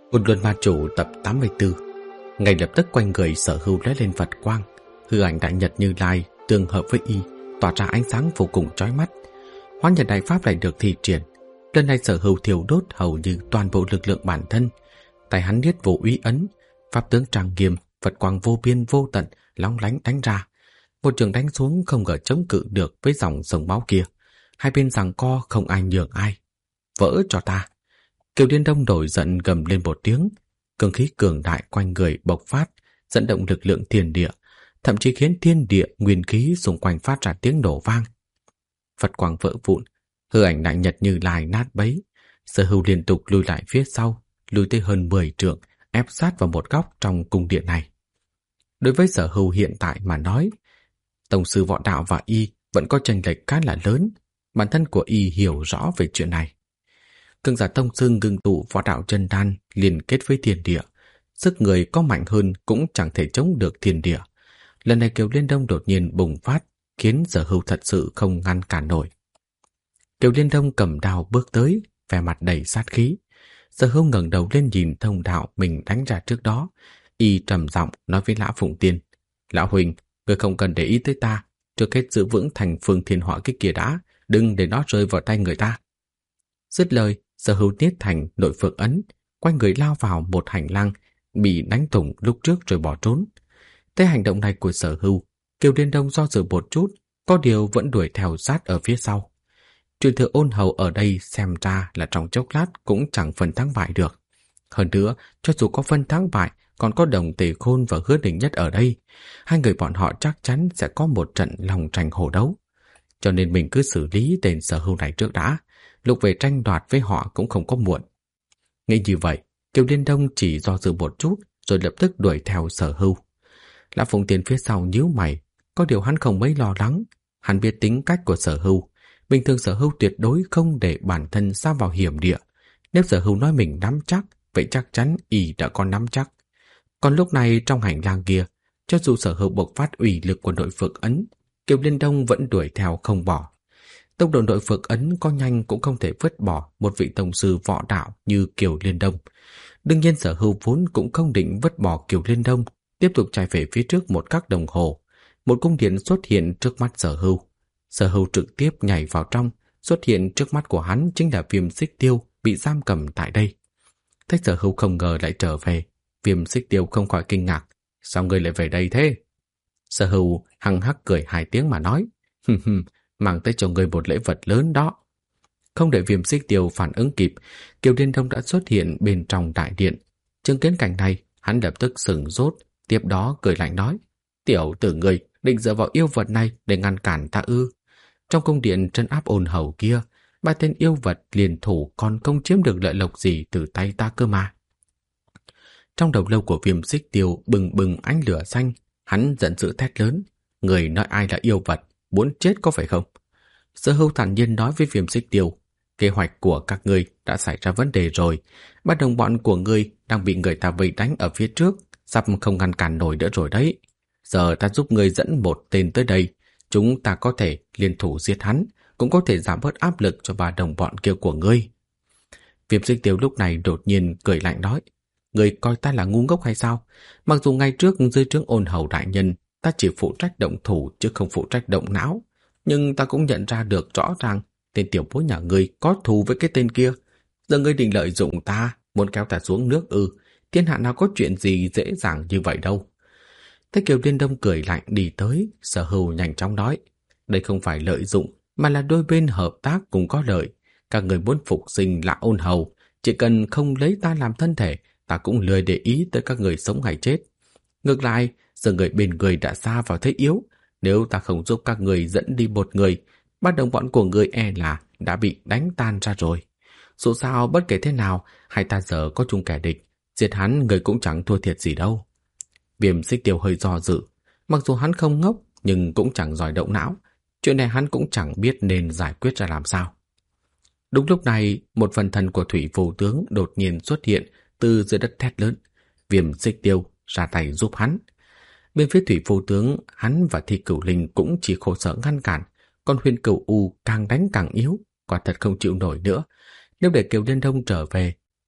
Côn Luân Ma Chủ tập 84. Ngay lập tức quanh người Sở Hưu lóe lên Phật quang, hư ảnh đại nhật Như Lai tương hợp với y, tỏa ra ánh sáng vô cùng chói mắt. Hóa Nhật đại pháp lại được thi triển. Lần này Sở Hưu thiêu đốt hầu như toàn bộ lực lượng bản thân. Tay hắn niết vô úy ấn, pháp tướng trang nghiêm, Phật quang vô biên vô tận lóng lánh đánh ra. Một trường đánh xuống không ngờ chống cự được với dòng sông máu kia. Hai bên giằng co không ai nhường ai. Vỡ cho ta! Kiều Liên Đông nổi giận gầm lên một tiếng, cương khí cường đại quanh người bộc phát, dẫn động lực lượng thiên địa, thậm chí khiến thiên địa nguyên khí xung quanh phát ra tiếng nổ vang. Phật quang vỡ vụn, hư ảnh đại nhật Như Lai nát bấy. Sở Hưu liên tục lùi lại phía sau, lùi tới hơn 10 trượng, ép sát vào một góc trong cung điện này. Đối với Sở Hưu hiện tại mà nói, tổng sư võ đạo và y vẫn có chênh lệch khá là lớn, bản thân của y hiểu rõ về chuyện này. Cường giả tông sư ngưng tụ võ đạo chân đan liên kết với thiên địa, sức người có mạnh hơn cũng chẳng thể chống được thiên địa. Lần này Kiều Liên Đông đột nhiên bùng phát, khiến Sở Hưu thật sự không ngăn cản nổi. Kiều Liên Đông cầm đao bước tới, vẻ mặt đầy sát khí. Sở Hưu ngẩng đầu lên nhìn thông đạo mình đánh ra trước đó, y trầm giọng nói với Lão Phụng Tiên: "Lão huynh, người không cần để ý tới ta, trước hết giữ vững thành phương thiên hỏa kích kia đã, đừng để nó rơi vào tay người ta." Dứt lời, Sở Hưu tiết thành nội phượng ấn, quanh người lao vào một hành lang bị đánh thủng lúc trước rồi bỏ trốn. Thấy hành động này của Sở Hưu, Kiều Liên Đông do dự một chút, có điều vẫn đuổi theo sát ở phía sau. Truyền thừa Ôn Hầu ở đây xem ra là trong chốc lát cũng chẳng phân thắng bại được. Hơn nữa, cho dù có phân thắng bại, còn có Đồng Tề Khôn và Hứa Đình Nhất ở đây, hai người bọn họ chắc chắn sẽ có một trận lòng tranh hổ đấu. Cho nên mình cứ xử lý tên Sở Hưu này trước đã, lúc về tranh đoạt với họ cũng không có muộn. Nghĩ như vậy, Kiều Liên Đông chỉ do dự một chút rồi lập tức đuổi theo Sở Hưu. Lã Phụng Tiên phía sau nhíu mày, có điều hắn không mấy lo lắng. Hắn biết tính cách của Sở Hưu, bình thường Sở Hưu tuyệt đối không để bản thân sa vào hiểm địa. Nếu Sở Hưu nói mình nắm chắc, vậy chắc chắn y đã có nắm chắc. Còn lúc này trong hành lang kia, cho dù Sở Hưu bộc phát ủy lực của nội phượng ấn, Kiều Liên Đông vẫn đuổi theo không bỏ. Tốc độ nội phượng ấn có nhanh cũng không thể vứt bỏ một vị tổng sư võ đạo như Kiều Liên Đông. Đương nhiên Sở Hưu vốn cũng không định vứt bỏ Kiều Liên Đông, tiếp tục chạy về phía trước một khắc đồng hồ. Một cung điện xuất hiện trước mắt Sở Hưu. Sở Hưu trực tiếp nhảy vào trong, xuất hiện trước mắt của hắn chính là Viêm Xích Tiêu bị giam cầm tại đây. Thấy Sở Hưu không ngờ lại trở về, Viêm Xích Tiêu không khỏi kinh ngạc: "Sao ngươi lại về đây thế?" Sở Hưu hằng hắc cười hai tiếng mà nói: "Mang tới cho ngươi một lễ vật lớn đó." Không để Viêm Xích Tiêu phản ứng kịp, Kiều Liên Đông đã xuất hiện bên trong đại điện. Chứng kiến cảnh này, hắn lập tức sửng sốt, tiếp đó cười lạnh nói: "Tiểu tử ngươi định dựa vào yêu vật này để ngăn cản ta ư? Trong cung điện trấn áp Ôn Hầu kia, ba tên yêu vật liền thủ còn không chiếm được lợi lộc gì từ tay ta cơ mà." Trong đầu lâu của Viêm Xích Tiêu bừng bừng ánh lửa xanh, hắn giận dữ thét lớn: "Người nói ai là yêu vật, muốn chết có phải không?" Sở Hưu thản nhiên nói với Viêm Xích Tiêu: "Kế hoạch của các ngươi đã xảy ra vấn đề rồi. Ba đồng bọn của ngươi đang bị người ta vây đánh ở phía trước, sắp không ngăn cản nổi nữa rồi đấy. Giờ ta giúp ngươi dẫn một tên tới đây, chúng ta có thể liên thủ giết hắn, cũng có thể giảm bớt áp lực cho ba đồng bọn kia của ngươi." Viêm Xích Tiêu lúc này đột nhiên cười lạnh nói: "Ngươi coi ta là ngu ngốc hay sao? Mặc dù ngay trước dưới trướng Ôn Hầu đại nhân, ta chỉ phụ trách động thủ chứ không phụ trách động não, nhưng ta cũng nhận ra được rõ ràng tên tiểu bối nhà ngươi có thù với cái tên kia. Giờ ngươi định lợi dụng ta, muốn kéo ta xuống nước ư? Thiên hạ nào có chuyện gì dễ dàng như vậy đâu." Thấy Kiều Liên Đông cười lạnh đi tới, Sở Hưu nhanh chóng nói: "Đây không phải lợi dụng, mà là đôi bên hợp tác cùng có lợi. Các người muốn phục sinh là Ôn Hầu, chỉ cần không lấy ta làm thân thể, ta cũng lười để ý tới các người sống hay chết. Ngược lại, giờ người bên người đã xa vào thế yếu, nếu ta không giúp các người dẫn đi một người, ba đồng bọn của người e là đã bị đánh tan ra rồi. Dù sao bất kể thế nào, hai ta giờ có chung kẻ địch, giết hắn người cũng chẳng thua thiệt gì đâu." Viêm Xích Tiêu hơi do dự, mặc dù hắn không ngốc nhưng cũng chẳng giỏi động não, chuyện này hắn cũng chẳng biết nên giải quyết ra làm sao. Đúng lúc này, một phần thần của Thủy Vô Tướng đột nhiên xuất hiện từ dưới đất thét lớn: Viêm Xích Tiêu ra tay giúp hắn. Bên phía Thủy Vô Tướng, hắn và Thi Cửu Linh cũng chỉ khổ sở ngăn cản, còn Huyền Cửu U càng đánh càng yếu, quả thật không chịu nổi nữa. Nếu để Kiều Liên Đông trở về,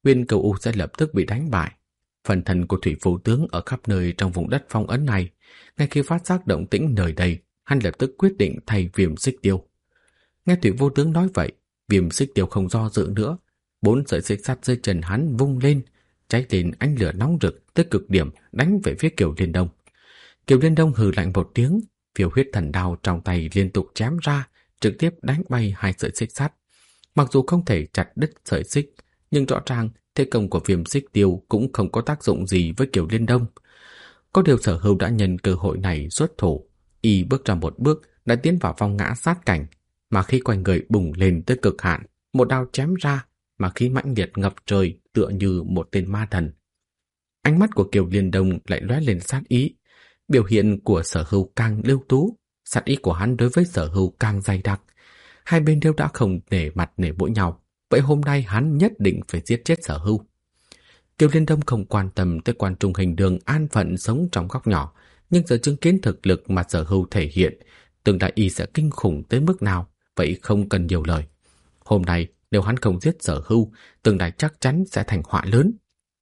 Huyền Cửu U sẽ lập tức bị đánh bại. Phần thân của thủy vô tướng ở khắp nơi trong vùng đất phong ấn này, ngay khi phát giác động tĩnh nơi đây, hắn lập tức quyết định thay Viêm Xích Tiêu. Nghe thủy vô tướng nói vậy, Viêm Xích Tiêu không do dự nữa, 4 sợi xích sắt dưới chân hắn vung lên, cháy lên ánh lửa nóng rực tới cực điểm, đánh về phía Kiều Liên Đông. Kiều Liên Đông hừ lạnh một tiếng, phiêu huyết thần đao trong tay liên tục chém ra, trực tiếp đánh bay 2 sợi xích sắt. Mặc dù không thể chặt đứt sợi xích, nhưng rõ ràng thế công của Viêm Xích Tiêu cũng không có tác dụng gì với Kiều Liên Đông. Có điều Sở Hưu đã nhân cơ hội này xuất thủ, y bước ra một bước đã tiến vào vòng ngã sát cảnh, mà khi quanh người bùng lên tới cực hạn, một đao chém ra, mà khí mãnh liệt ngập trời tựa như một tên ma thần. Ánh mắt của Kiều Liên Đông lại lóe lên sát ý, biểu hiện của Sở Hưu càng lưu tú, sát ý của hắn đối với Sở Hưu càng dày đặc. Hai bên đều đã không nể mặt nể mũi nhau, vậy hôm nay hắn nhất định phải giết chết Sở Hưu. Kiều Liên Đông không quan tâm tới quan trung hình đường an phận sống trong góc nhỏ, nhưng giờ chứng kiến thực lực mà Sở Hưu thể hiện, tương lai y sẽ kinh khủng tới mức nào, vậy không cần nhiều lời. Hôm nay nếu hắn không giết Sở Hưu, tương lai chắc chắn sẽ thành họa lớn.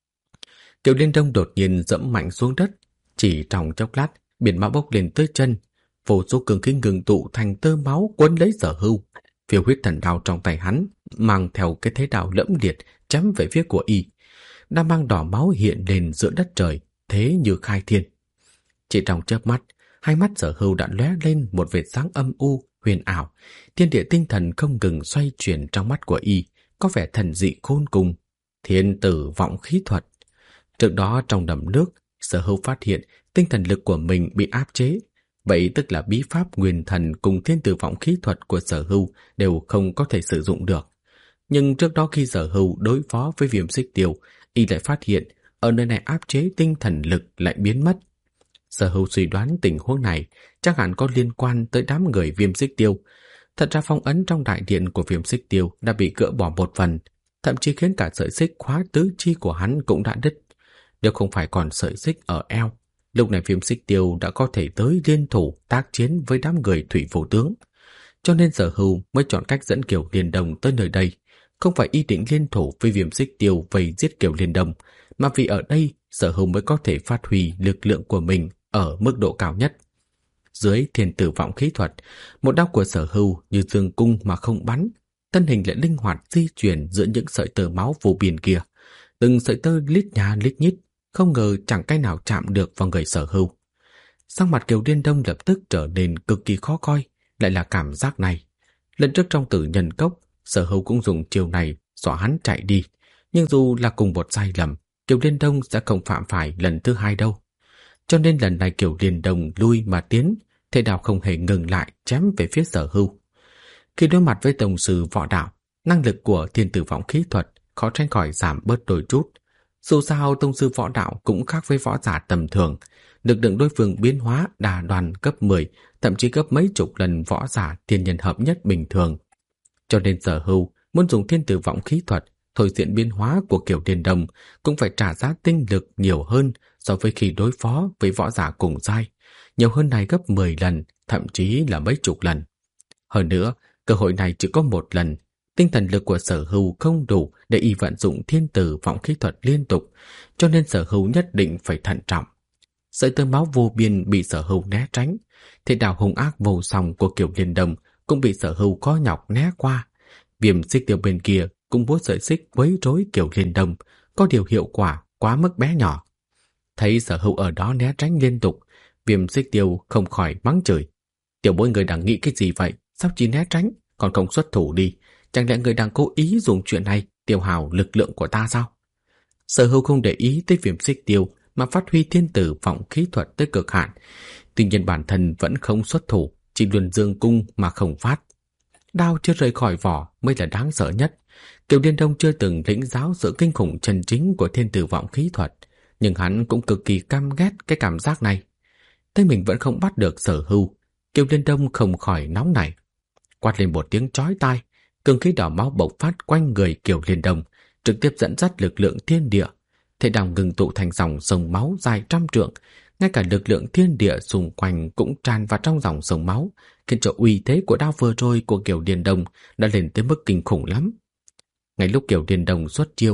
Kiều Liên Đông đột nhiên dẫm mạnh xuống đất, chỉ trong chốc lát, biển máu bốc lên tới chân, vô số cường khí ngừng tụ thành tơ máu quấn lấy Sở Hưu. Phiêu huyết thần đao trong tay hắn mang theo cái thế đao lẫm liệt chém về phía của y. Đao mang đỏ máu hiện lên giữa đất trời, thế như khai thiên. Chỉ trong chớp mắt, hai mắt Sở Hưu đã lóe lên một vệt sáng âm u, huyền ảo. Thiên địa tinh thần không ngừng xoay chuyển trong mắt của y, có vẻ thần dị khôn cùng. Thiên tử vọng khí thuật. Trước đó trong đầm nước, Sở Hưu phát hiện tinh thần lực của mình bị áp chế. Vậy tức là bí pháp nguyên thần cùng thiên tử vọng khí thuật của Sở Hưu đều không có thể sử dụng được. Nhưng trước đó khi Sở Hưu đối phó với Viêm Xích Tiêu, y lại phát hiện ở nơi này áp chế tinh thần lực lại biến mất. Sở Hưu suy đoán tình huống này chắc hẳn có liên quan tới đám người Viêm Xích Tiêu. Thật ra phong ấn trong đại điện của Viêm Xích Tiêu đã bị gỡ bỏ một phần, thậm chí khiến cả sợi xích khóa tứ chi của hắn cũng đã đứt. Nếu không phải còn sợi xích ở eo, lúc này Viêm Xích Tiêu đã có thể tới liên thủ tác chiến với đám người thủy vô tướng. Cho nên Sở Hưu mới chọn cách dẫn Kiều Liên Đông tới nơi đây, không phải ý định liên thủ với Viêm Xích Tiêu vây giết Kiều Liên Đông, mà vì ở đây Sở Hưu mới có thể phát huy lực lượng của mình ở mức độ cao nhất. Dưới thiên tử vọng khí thuật, một đao của Sở Hưu như dương cung mà không bắn, thân hình lại linh hoạt di chuyển giữa những sợi tơ máu vô biên kia. Từng sợi tơ lít nha lít nhít, không ngờ chẳng cái nào chạm được vào người Sở Hưu. Sắc mặt Kiều Liên Đông lập tức trở nên cực kỳ khó coi, lại là cảm giác này. Lần trước trong Tử Nhân Cốc, Sở Hưu cũng dùng chiêu này dọa hắn chạy đi, nhưng dù là cùng một sai lầm, Kiều Liên Đông sẽ không phạm phải lần thứ hai đâu. Cho nên lần này Kiều Liên Đông lui mà tiến, thế đạo không hề ngừng lại chém về phía Sở Hưu. Khi đối mặt với tổng sư võ đạo, năng lực của thiên tử vọng khí thuật khó tránh khỏi giảm bớt đôi chút. Dù sao tông sư võ đạo cũng khác với võ giả tầm thường, lực lượng đối phương biến hóa đà đoàn cấp 10, thậm chí gấp mấy chục lần võ giả thiên nhân hợp nhất bình thường. Cho nên Sở Hưu muốn dùng thiên tử vọng khí thuật thôi diễn biến hóa của Kiều Liên Đông cũng phải trả giá tinh lực nhiều hơn so với khi đối phó với võ giả cùng giai, nhiều hơn này gấp 10 lần, thậm chí là mấy chục lần. Hơn nữa, cơ hội này chỉ có một lần, tinh thần lực của Sở Hưu không đủ để y vận dụng thiên tử vọng khí thuật liên tục, cho nên Sở Hưu nhất định phải thận trọng. Sợi tơ máu vô biên bị Sở Hưu né tránh, thế đào hung ác vô song của Kiều Liên Đông cũng bị Sở Hưu khó nhọc né qua. Viêm Xích Tiêu bên kia cũng búa sợi xích quấy rối Kiều Liên Đông, có điều hiệu quả quá mức bé nhỏ. Thấy Sở Hưu ở đó né tránh liên tục, Viêm Xích Tiêu không khỏi mắng chửi. Tiểu bối người đang nghĩ cái gì vậy? Sao chỉ né tránh, còn không xuất thủ đi? Chẳng lẽ người đang cố ý dùng chuyện này tiêu hao lực lượng của ta sao? Sở Hưu không để ý tới Viêm Xích Tiêu mà phát huy thiên tử vọng khí thuật tới cực hạn. Tuy nhiên bản thân vẫn không xuất thủ, chỉ luân dương cung mà không phát. Đao chưa rời khỏi vỏ mới là đáng sợ nhất. Kiều Liên Đông chưa từng lĩnh giáo sự kinh khủng chân chính của thiên tử vọng khí thuật, nhưng hắn cũng cực kỳ căm ghét cái cảm giác này. Thế mình vẫn không bắt được Sở Hưu, Kiều Liên Đông không khỏi nóng nảy. Quát lên một tiếng chói tai, cường khí đỏ máu bộc phát quanh người Kiều Liên Đông, trực tiếp dẫn dắt lực lượng thiên địa. Thế đào ngừng tụ thành dòng sông máu dài trăm trượng, ngay cả lực lượng thiên địa xung quanh cũng tràn vào trong dòng sông máu, khiến cho uy thế của đao vừa rồi của Kiều Liên Đông đã lên tới mức kinh khủng lắm. Ngay lúc Kiều Liên Đông xuất chiêu,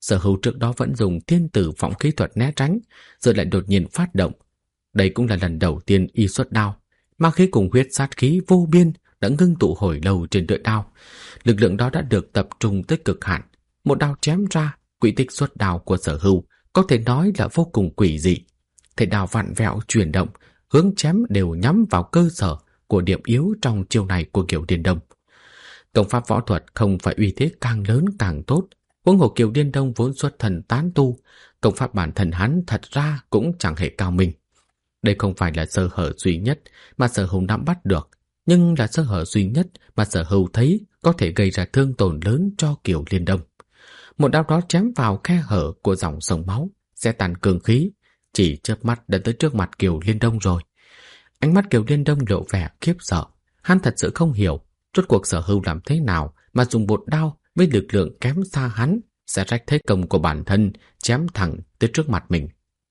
Sở Hưu trước đó vẫn dùng thiên tử vọng khí thuật né tránh, giờ lại đột nhiên phát động. Đây cũng là lần đầu tiên y xuất đao. Ma khí cùng huyết sát khí vô biên đã ngưng tụ hồi lâu trên lưỡi đao. Lực lượng đó đã được tập trung tới cực hạn. Một đao chém ra, quỹ tích xuất đao của Sở Hưu có thể nói là vô cùng quỷ dị. Thể đao vặn vẹo chuyển động, hướng chém đều nhắm vào cơ sở của điểm yếu trong chiêu này của Kiều Liên Đông. Công pháp võ thuật không phải uy thế càng lớn càng tốt. Huống hồ Kiều Liên Đông vốn xuất thần tán tu, công pháp bản thân hắn thật ra cũng chẳng hề cao minh. Đây không phải là sơ hở duy nhất mà Sở Hưu nắm bắt được, nhưng là sơ hở duy nhất mà Sở Hưu thấy có thể gây ra thương tổn lớn cho Kiều Liên Đông. Một đao đó chém vào khe hở của dòng sông máu, sẽ tàn cương khí, chỉ chớp mắt đã tới trước mặt Kiều Liên Đông rồi. Ánh mắt Kiều Liên Đông lộ vẻ khiếp sợ, hắn thật sự không hiểu rốt cuộc Sở Hưu làm thế nào mà dùng một đao với lực lượng kém xa hắn sẽ rách thế công của bản thân, chém thẳng tới trước mặt mình.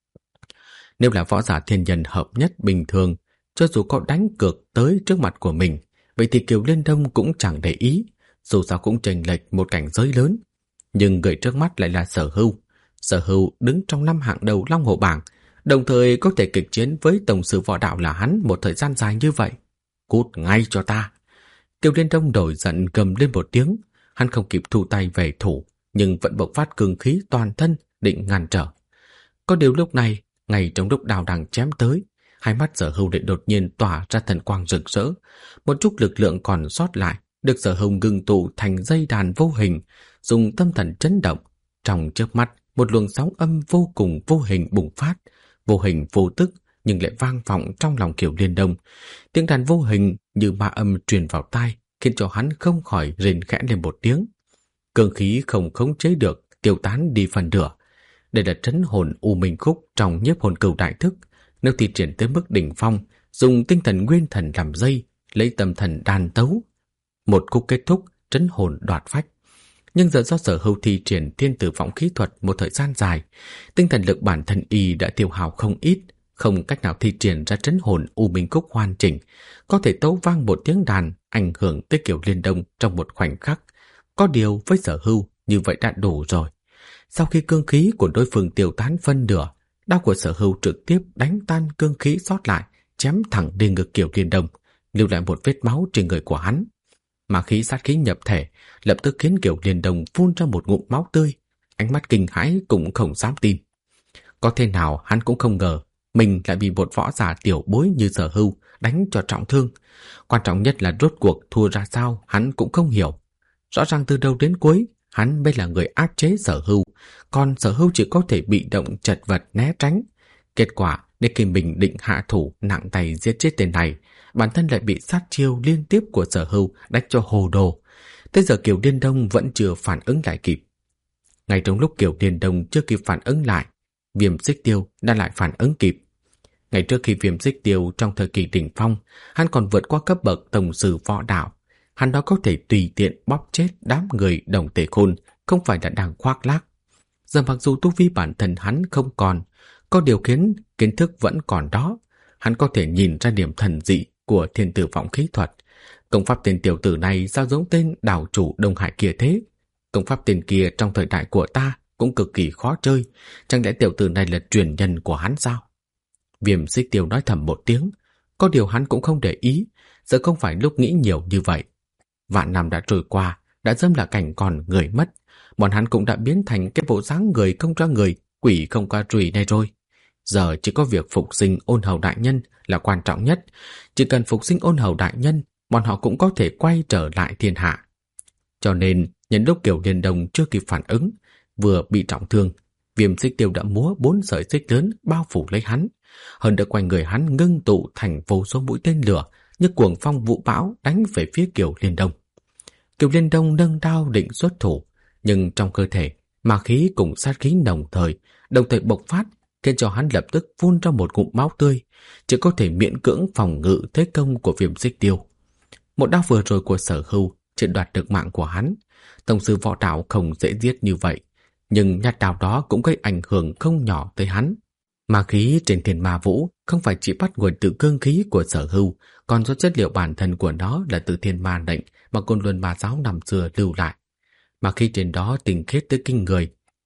Nếu là võ giả thiên nhân hợp nhất bình thường, cho dù có đánh cược tới trước mặt của mình, vậy thì Kiều Liên Đông cũng chẳng để ý, dù sao cũng chênh lệch một cảnh giới lớn. Nhưng người trước mắt lại là Sở Hưu. Sở Hưu đứng trong 5 hạng đầu Long Hổ bảng, đồng thời có thể kịch chiến với tổng sư võ đạo là hắn một thời gian dài như vậy. Cút ngay cho ta! Kiều Liên Đông đổi giận gầm lên một tiếng, hắn không kịp thu tay về thủ, nhưng vẫn bộc phát cường khí toàn thân định ngăn trở. Có điều lúc này, ngay trong lúc đao đang chém tới, hai mắt Sở Hưu lại đột nhiên tỏa ra thần quang rực rỡ. Một chút lực lượng còn sót lại được Sở Hưu ngưng tụ thành dây đàn vô hình, dùng tâm thần chấn động. Trong chớp mắt, một luồng sóng âm vô cùng vô hình bùng phát, vô hình vô tức nhưng lại vang vọng trong lòng Kiều Liên Đông. Tiếng đàn vô hình như ma âm truyền vào tai, khiến cho hắn không khỏi rên khẽ lên một tiếng. Cương khí không khống chế được, tiêu tán đi phần nửa. Đây là trấn hồn U Minh Khúc trong Nhiếp Hồn Cửu đại thức. Nếu thi triển tới mức đỉnh phong, dùng tinh thần nguyên thần làm dây, lấy tâm thần đàn tấu, một khúc kết thúc, trấn hồn đoạt phách. Nhưng giờ do Sở Hưu thi triển thiên tử vọng khí thuật một thời gian dài, tinh thần lực bản thân y đã tiêu hao không ít, không cách nào thi triển ra trấn hồn U Minh Khúc hoàn chỉnh, có thể tấu vang một tiếng đàn ảnh hưởng tới Kiều Liên Đông trong một khoảnh khắc. Có điều với Sở Hưu như vậy đã đủ rồi. Sau khi cương khí của đối phương tiêu tán phân nửa, đao của Sở Hưu trực tiếp đánh tan cương khí sót lại, chém thẳng lên ngực Kiều Liên Đông, lưu lại một vết máu trên người của hắn. Mà khí sát khí nhập thể lập tức khiến Kiều Liên Đông phun ra một ngụm máu tươi, ánh mắt kinh hãi cũng không dám tin. Có thế nào hắn cũng không ngờ mình lại bị một võ giả tiểu bối như Sở Hưu đánh cho trọng thương. Quan trọng nhất là rốt cuộc thua ra sao hắn cũng không hiểu. Rõ ràng từ đầu đến cuối hắn mới là người áp chế Sở Hưu, còn Sở Hưu chỉ có thể bị động chật vật né tránh. Kết quả đến khi mình định hạ thủ nặng tay giết chết tên này, bản thân lại bị sát chiêu liên tiếp của Sở Hưu đánh cho hồ đồ. Tới giờ Kiều Liên Đông vẫn chưa phản ứng lại kịp. Ngay trong lúc Kiều Liên Đông chưa kịp phản ứng lại, Viêm Xích Tiêu đã lại phản ứng kịp. Ngay trước khi Viêm Xích Tiêu trong thời kỳ đỉnh phong, hắn còn vượt qua cấp bậc tổng sư võ đạo. Hắn đó có thể tùy tiện bóp chết đám người Đồng Tề Khôn, không phải là đang khoác lác. Giờ mặc dù tu vi bản thân hắn không còn, có điều khiến kiến thức vẫn còn đó. Hắn có thể nhìn ra điểm thần dị của thiên tử vọng khí thuật. Công pháp tên tiểu tử này sao giống tên đảo chủ Đông Hải kia thế? Công pháp tên kia trong thời đại của ta cũng cực kỳ khó chơi. Chẳng lẽ tiểu tử này là truyền nhân của hắn sao? Viêm Xích Tiêu nói thầm một tiếng. Có điều hắn cũng không để ý. Giờ không phải lúc nghĩ nhiều như vậy. Vạn năm đã trôi qua, đã dâm là cảnh còn người mất. Bọn hắn cũng đã biến thành cái bộ dáng người không ra người, quỷ không qua trùy này rồi. Giờ chỉ có việc phục sinh Ôn Hầu đại nhân là quan trọng nhất. Chỉ cần phục sinh Ôn Hầu đại nhân, bọn họ cũng có thể quay trở lại thiên hạ. Cho nên, nhân lúc Kiều Liên Đông chưa kịp phản ứng, vừa bị trọng thương, Viêm Xích Tiêu đã múa 4 sợi xích lớn bao phủ lấy hắn. Hơn nữa quanh người hắn ngưng tụ thành vô số mũi tên lửa như cuồng phong vũ bão đánh về phía Kiều Liên Đông. Kiều Liên Đông nâng đao định xuất thủ, nhưng trong cơ thể, ma khí cùng sát khí đồng thời bộc phát, khiến cho hắn lập tức phun ra một ngụm máu tươi, chỉ có thể miễn cưỡng phòng ngự thế công của Viêm Xích Tiêu. Một đao vừa rồi của Sở Hưu chỉ đoạt được mạng của hắn. Tổng sư võ đạo không dễ giết như vậy, nhưng nhát đao đó cũng gây ảnh hưởng không nhỏ tới hắn. Ma khí trên Thiên Ma Vũ không phải chỉ bắt nguồn từ cương khí của Sở Hưu, còn do chất liệu bản thân của nó là từ Thiên Ma lệnh mà Côn Luân Ma giáo năm xưa lưu lại. Ma khí trên đó tinh khiết tới kinh người,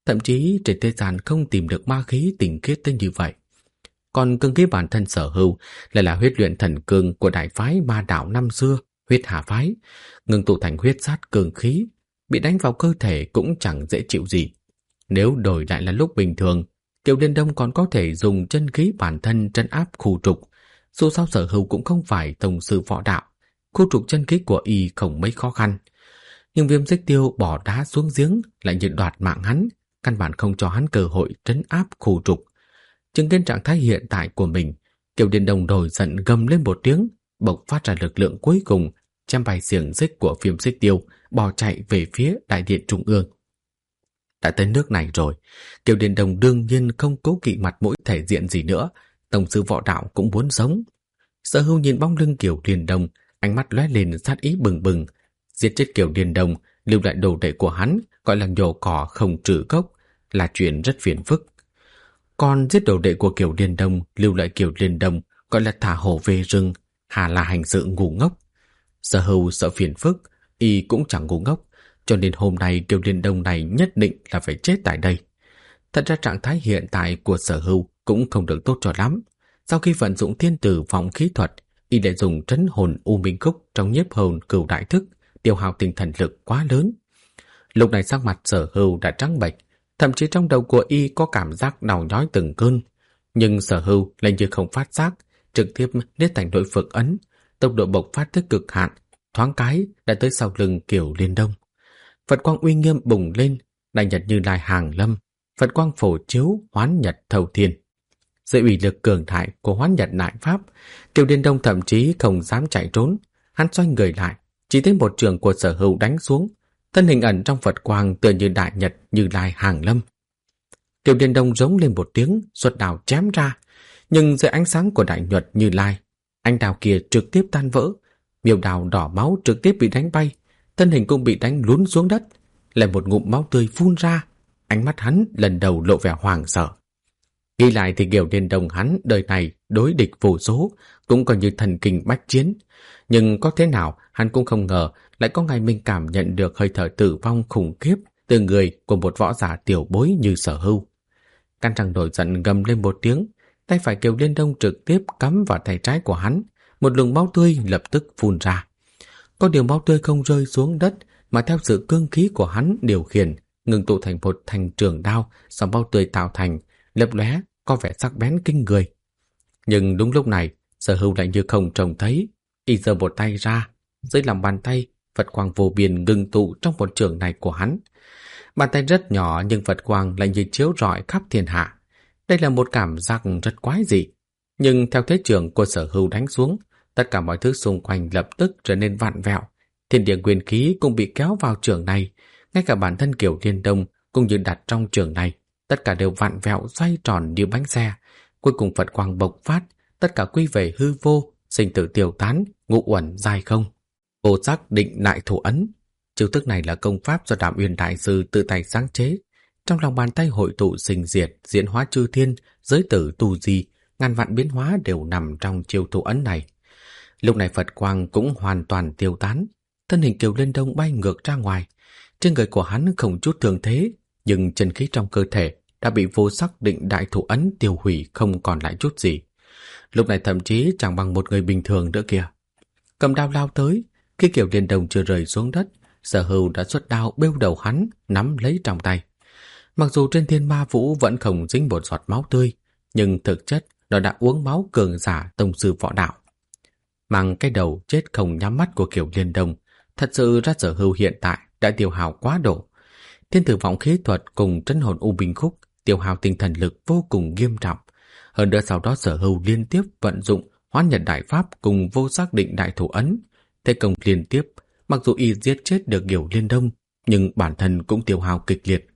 Thậm chí trên thế gian không tìm được ma khí tinh khiết tới như vậy. Còn cương khí bản thân Sở Hưu lại là huyết luyện thần cương của đại phái ma đạo năm xưa, huyết hà phái, ngưng tụ thành huyết sát cương khí, bị đánh vào cơ thể cũng chẳng dễ chịu gì. Nếu đổi lại là lúc bình thường, Kiều Liên Đông còn có thể dùng chân khí bản thân trấn áp khu trục. Dù sao Sở Hưu cũng không phải tông sư võ đạo, khu trục chân khí của y không mấy khó khăn. Nhưng Viêm Xích Tiêu bỏ đá xuống giếng lại như đoạt mạng hắn, căn bản không cho hắn cơ hội trấn áp khu trục. Chứng kiến trạng thái hiện tại của mình, Kiều Liên Đông nổi giận gầm lên một tiếng, bộc phát ra lực lượng cuối cùng, chém bay xiềng xích của Viêm Xích Tiêu, bỏ chạy về phía đại điện trung ương. Đã tới nước này rồi, Kiều Liên Đông đương nhiên không cố kỵ mặt mũi thể diện gì nữa, tổng sư võ đạo cũng muốn sống. Sở Hưu nhìn bóng lưng Kiều Liên Đông, ánh mắt lóe lên sát ý bừng bừng. Giết chết Kiều Liên Đông, lưu lại đồ đệ của hắn, gọi là nhổ cỏ không trừ gốc, là chuyện rất phiền phức. Còn giết đồ đệ của Kiều Liên Đông, lưu lại Kiều Liên Đông, gọi là thả hổ về rừng, hà là hành sự ngu ngốc. Sở Hưu sợ phiền phức, y cũng chẳng ngu ngốc, cho nên hôm nay Kiều Liên Đông này nhất định là phải chết tại đây. Thật ra trạng thái hiện tại của Sở Hưu cũng không được tốt cho lắm. Sau khi vận dụng thiên tử vọng khí thuật, y lại dùng trấn hồn U Minh Khúc trong nhiếp hồn cửu đại thức, tiêu hao tinh thần lực quá lớn. Lúc này sắc mặt Sở Hưu đã trắng bệch, thậm chí trong đầu của y có cảm giác đau nhói từng cơn. Nhưng Sở Hưu lại như không phát giác, trực tiếp liếc thành đội phược ấn, tốc độ bộc phát tới cực hạn, thoáng cái đã tới sau lưng Kiều Liên Đông. Phật quang uy nghiêm bùng lên, đại nhật như lai hàng lâm, Phật quang phổ chiếu hoán nhật thâu thiên. Dưới ủy lực cường đại của hoán nhật đại pháp, Kiều Liên Đông thậm chí không dám chạy trốn, hắn xoay người lại, chỉ thấy một trường của Sở Hưu đánh xuống, thân hình ẩn trong Phật quang tựa như đại nhật như lai hàng lâm. Kiều Liên Đông rống lên một tiếng, xuất đao chém ra, nhưng dưới ánh sáng của đại nhật như lai, ánh đao kia trực tiếp tan vỡ, miêu đao đỏ máu trực tiếp bị đánh bay, thân hình cũng bị đánh lún xuống đất, lại một ngụm máu tươi phun ra, ánh mắt hắn lần đầu lộ vẻ hoảng sợ. Nghĩ lại thì Kiều Liên Đông hắn đời này đối địch vô số, cũng coi như thần kinh bách chiến, nhưng có thế nào hắn cũng không ngờ lại có ngày mình cảm nhận được hơi thở tử vong khủng khiếp từ người của một võ giả tiểu bối như Sở Hưu. Căn trăng nổi giận gầm lên một tiếng, tay phải Kiều Liên Đông trực tiếp cắm vào tay trái của hắn, một luồng máu tươi lập tức phun ra. Có điều máu tươi không rơi xuống đất mà theo sự cương khí của hắn điều khiển, ngừng tụ thành một thanh trường đao do máu tươi tạo thành, lấp lóe có vẻ sắc bén kinh người. Nhưng đúng lúc này, Sở Hưu lại như không trông thấy, y giơ một tay ra, dưới lòng bàn tay, Phật quang vô biên ngưng tụ trong một trường này của hắn. Bàn tay rất nhỏ nhưng Phật quang lại như chiếu rọi khắp thiên hạ. Đây là một cảm giác rất quái dị. Nhưng theo thế trường của Sở Hưu đánh xuống, tất cả mọi thứ xung quanh lập tức trở nên vặn vẹo. Thiên địa nguyên khí cũng bị kéo vào trường này, ngay cả bản thân Kiều Liên Đông cũng như đặt trong trường này, tất cả đều vặn vẹo xoay tròn như bánh xe. Cuối cùng Phật quang bộc phát, tất cả quy về hư vô, sinh tử tiêu tán, ngũ uẩn dài không. Vô sắc định lại thủ ấn. Chiêu thức này là công pháp do Đàm Uyên đại sư tự tay sáng chế. Trong lòng bàn tay hội tụ sinh diệt, diễn hóa chư thiên, giới tử tu di, ngàn vạn biến hóa đều nằm trong chiêu thủ ấn này. Lúc này Phật quang cũng hoàn toàn tiêu tán, thân hình Kiều Liên Đông bay ngược ra ngoài. Trên người của hắn không chút thương thế, nhưng chân khí trong cơ thể đã bị vô sắc định đại thủ ấn tiêu hủy không còn lại chút gì. Lúc này thậm chí chẳng bằng một người bình thường nữa kìa. Cầm đao lao tới, khi Kiều Liên Đông chưa rơi xuống đất, Sở Hưu đã xuất đao bêu đầu hắn, nắm lấy trong tay. Mặc dù trên thiên ma vũ vẫn không dính một giọt máu tươi, nhưng thực chất nó đã uống máu cường giả tông sư võ đạo. Mang cái đầu chết không nhắm mắt của Kiều Liên Đông, thật sự ra Sở Hưu hiện tại đã tiêu hao quá độ. Thiên tử vọng khí thuật cùng trấn hồn U Minh Khúc tiêu hao tinh thần lực vô cùng nghiêm trọng. Hơn nữa sau đó Sở Hưu liên tiếp vận dụng hoán nhật đại pháp cùng vô sắc định đại thủ ấn. Thế công liên tiếp, mặc dù y giết chết được Kiều Liên Đông, nhưng bản thân cũng tiêu hao kịch liệt.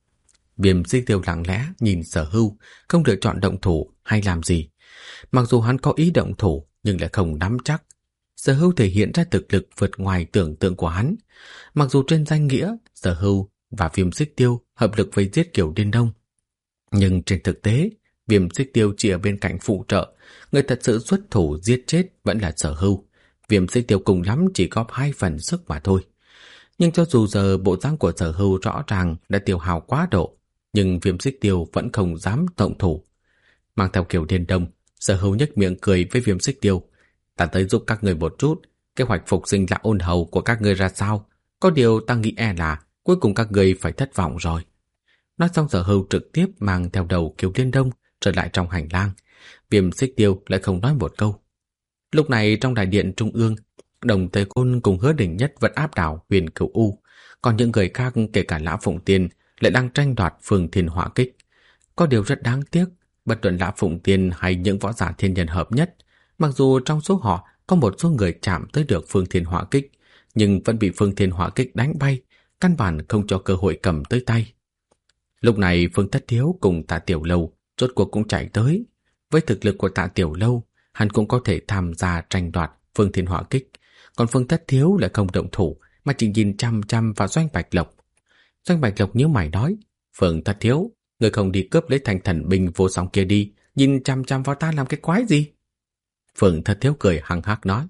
Viêm Xích Tiêu lặng lẽ nhìn Sở Hưu, không lựa chọn động thủ hay làm gì. Mặc dù hắn có ý động thủ, nhưng lại không nắm chắc. Sở Hưu thể hiện ra thực lực vượt ngoài tưởng tượng của hắn. Mặc dù trên danh nghĩa, Sở Hưu và Viêm Xích Tiêu hợp lực với giết Kiều Liên Đông, nhưng trên thực tế, Viêm Xích Tiêu chỉ ở bên cạnh phụ trợ, người thật sự xuất thủ giết chết vẫn là Sở Hưu. Viêm Xích Tiêu cùng lắm chỉ góp 2 phần sức mà thôi. Nhưng cho dù giờ bộ dáng của Sở Hưu rõ ràng đã tiêu hao quá độ, nhưng Viêm Xích Tiêu vẫn không dám động thủ. Mang theo Kiều Liên Đông, Sở Hưu nhếch miệng cười với Viêm Xích Tiêu. Ta tới giúp các người một chút, kế hoạch phục sinh Lã Ôn Hầu của các người ra sao? Có điều ta nghĩ là cuối cùng các người phải thất vọng rồi. Nói xong Sở Hưu trực tiếp mang theo đầu Kiều Liên Đông trở lại trong hành lang. Viêm Xích Tiêu lại không nói một câu. Lúc này trong đại điện trung ương, Đồng Tề Côn cùng Hứa Đình Nhất vẫn áp đảo Huyền Cửu U, còn những người khác kể cả Lã Phụng Tiên lại đang tranh đoạt Phương Thiên Hỏa Kích. Có điều rất đáng tiếc, bất luận Lã Phụng Tiên hay những võ giả thiên nhân hợp nhất, mặc dù trong số họ có một số người chạm tới được Phương Thiên Hỏa Kích, nhưng vẫn bị Phương Thiên Hỏa Kích đánh bay, căn bản không cho cơ hội cầm tới tay. Lúc này Phương Tất Thiếu cùng Tạ Tiểu Lâu rốt cuộc cũng chạy tới. Với thực lực của Tạ Tiểu Lâu, hắn cũng có thể tham gia tranh đoạt Phương Thiên Hỏa Kích, còn Phương Tất Thiếu lại không động thủ mà chỉ nhìn chăm chăm vào Doanh Bạch Lộc. Doanh Bạch Lộc nhíu mày nói: Phương Tất Thiếu, người không đi cướp lấy thanh thần binh vô song kia đi, nhìn chăm chăm vào ta làm cái quái gì? Phương Tất Thiếu cười hăng hắc nói: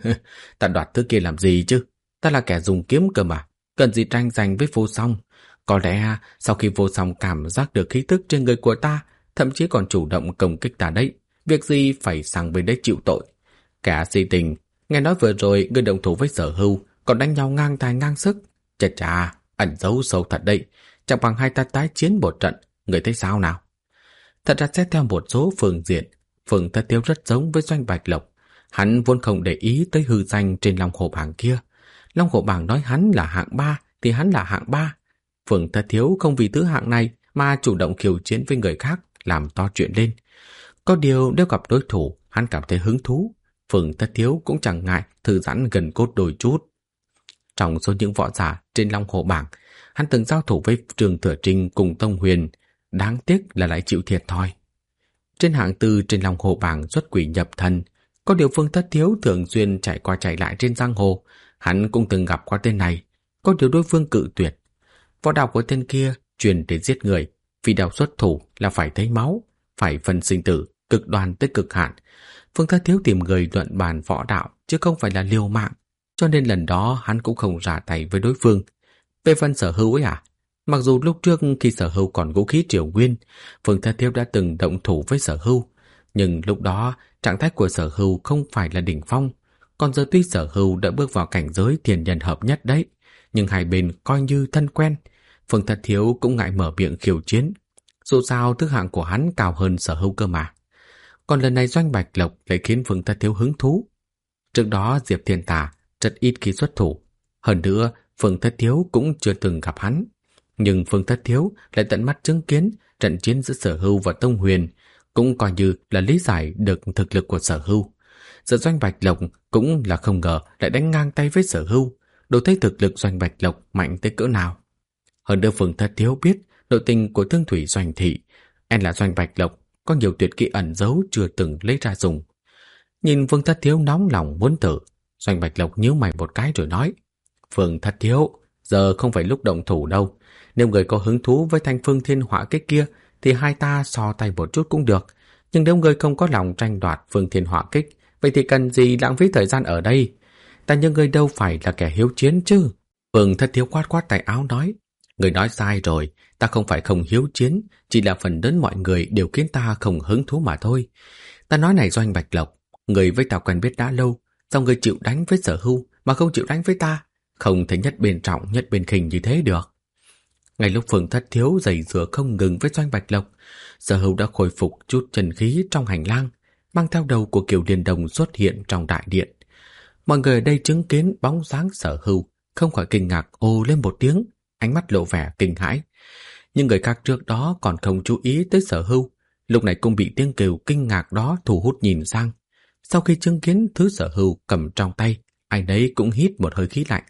Ta đoạt thứ kia làm gì chứ? Ta là kẻ dùng kiếm cơ mà, cần gì tranh giành với vô song? Có lẽ sau khi vô song cảm giác được khí tức trên người của ta, thậm chí còn chủ động công kích ta đấy. Việc gì phải sang bên đấy chịu tội? Kẻ si tình, nghe nói vừa rồi người đồng thủ với Sở Hưu còn đánh nhau ngang tài ngang sức. Chà chà, ẩn giấu sâu thật đấy. Chẳng bằng hai ta tái chiến một trận, người thấy sao nào? Thật ra xét theo một số phương diện, Phương Tất Thiếu rất giống với Doanh Bạch Lộc. Hắn vốn không để ý tới hư danh trên Long Hồ Bảng kia. Long Hồ Bảng nói hắn là hạng 3 thì hắn là hạng 3. Phương Tất Thiếu không vì thứ hạng này mà chủ động khiêu chiến với người khác, làm to chuyện lên. Có điều nếu gặp đối thủ, hắn cảm thấy hứng thú. Phương Tất Thiếu cũng chẳng ngại thư giãn gần cốt đôi chút. Trong số những võ giả trên Long Hồ Bảng, hắn từng giao thủ với Trường Thừa Trinh cùng Tông Huyền, đáng tiếc là lại chịu thiệt thòi. Trên hạng 4 trên Long Hồ Bảng xuất quỷ nhập thần, có điều Phương Tất Thiếu thường xuyên chạy qua chạy lại trên giang hồ, hắn cũng từng gặp qua tên này, có điều đối phương cự tuyệt. Võ đạo của tên kia truyền để giết người, vì đạo xuất thủ là phải thấy máu, phải phân sinh tử, cực đoan tới cực hạn. Phương Tất Thiếu tìm người luận bàn võ đạo chứ không phải là liều mạng, cho nên lần đó hắn cũng không ra tay với đối phương. Về phần Sở Hưu ấy mặc dù lúc trước khi Sở Hưu còn vũ khí Triều Nguyên, Phương Tất Thiếu đã từng động thủ với Sở Hưu, nhưng lúc đó trạng thái của Sở Hưu không phải là đỉnh phong, còn giờ tuy Sở Hưu đã bước vào cảnh giới thiên nhân hợp nhất đấy, nhưng hai bên coi như thân quen. Phương Tất Thiếu cũng ngại mở miệng khiêu chiến, dù sao thứ hạng của hắn cao hơn Sở Hưu cơ mà. Còn lần này Doanh Bạch Lộc lại khiến Phương Tất Thiếu hứng thú. Trước đó Diệp Thiên Tà rất ít khi xuất thủ, hơn nữa Phương Tất Thiếu cũng chưa từng gặp hắn. Nhưng Phương Tất Thiếu lại tận mắt chứng kiến trận chiến giữa Sở Hưu và Tông Huyền, cũng coi như là lý giải được thực lực của Sở Hưu. Giờ Doanh Bạch Lộc cũng là không ngờ lại đánh ngang tay với Sở Hưu, đủ thấy thực lực Doanh Bạch Lộc mạnh tới cỡ nào. Hơn nữa Phương Tất Thiếu biết nội tình của Thương Thủy Doanh thị, là Doanh Bạch Lộc có nhiều tuyệt kỹ ẩn giấu chưa từng lấy ra dùng. Nhìn Phương Tất Thiếu nóng lòng muốn thử, Doanh Bạch Lộc nhíu mày một cái rồi nói: Phương Tất Thiếu, giờ không phải lúc động thủ đâu. Nếu người có hứng thú với thanh Phương Thiên Hỏa Kích kia thì hai ta so tay một chút cũng được. Nhưng nếu người không có lòng tranh đoạt Phương Thiên Hỏa Kích, vậy thì cần gì lãng phí thời gian ở đây? Ta nhưng người đâu phải là kẻ hiếu chiến chứ. Phương Tất Thiếu quát quát tay áo nói: Người nói sai rồi, ta không phải không hiếu chiến, chỉ là phần lớn mọi người đều khiến ta không hứng thú mà thôi. Ta nói này Doanh Bạch Lộc, người với ta quen biết đã lâu, sao người chịu đánh với Sở Hưu mà không chịu đánh với ta? Không thể nhất bên trọng nhất bên khinh như thế được. Ngay lúc Phương Tất Thiếu giày dừa không ngừng với Doanh Bạch Lộc, Sở Hưu đã khôi phục chút chân khí trong hành lang, mang theo đầu của Kiều Liên Đồng xuất hiện trong đại điện. Mọi người ở đây chứng kiến bóng dáng Sở Hưu không khỏi kinh ngạc ồ lên một tiếng, ánh mắt lộ vẻ kinh hãi. Nhưng người khác trước đó còn không chú ý tới Sở Hưu, lúc này cũng bị tiếng kêu kinh ngạc đó thu hút nhìn sang. Sau khi chứng kiến thứ Sở Hưu cầm trong tay, ai nấy cũng hít một hơi khí lạnh.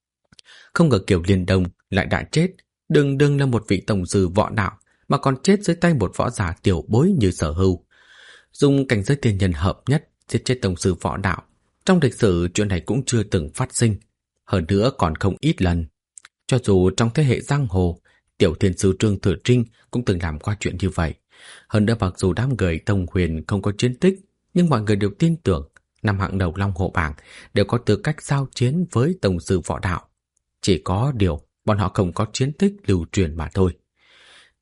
Không ngờ Kiều Liên Đồng lại đã chết, đừng là một vị tổng sư võ đạo mà còn chết dưới tay một võ giả tiểu bối như Sở Hưu. Dùng cảnh giới tiên nhân hợp nhất giết chết tổng sư võ đạo, trong lịch sử chuyện này cũng chưa từng phát sinh, hơn nữa còn không ít lần. Cho dù trong thế hệ giang hồ, tiểu thiên sư Trương Thừa Trinh cũng từng làm qua chuyện như vậy. Hơn nữa mặc dù đám người Tông Huyền không có chiến tích, nhưng mọi người đều tin tưởng năm hạng đầu Long Hồ Bảng đều có tư cách giao chiến với tổng sư võ đạo. Chỉ có điều bọn họ không có chiến tích lưu truyền mà thôi.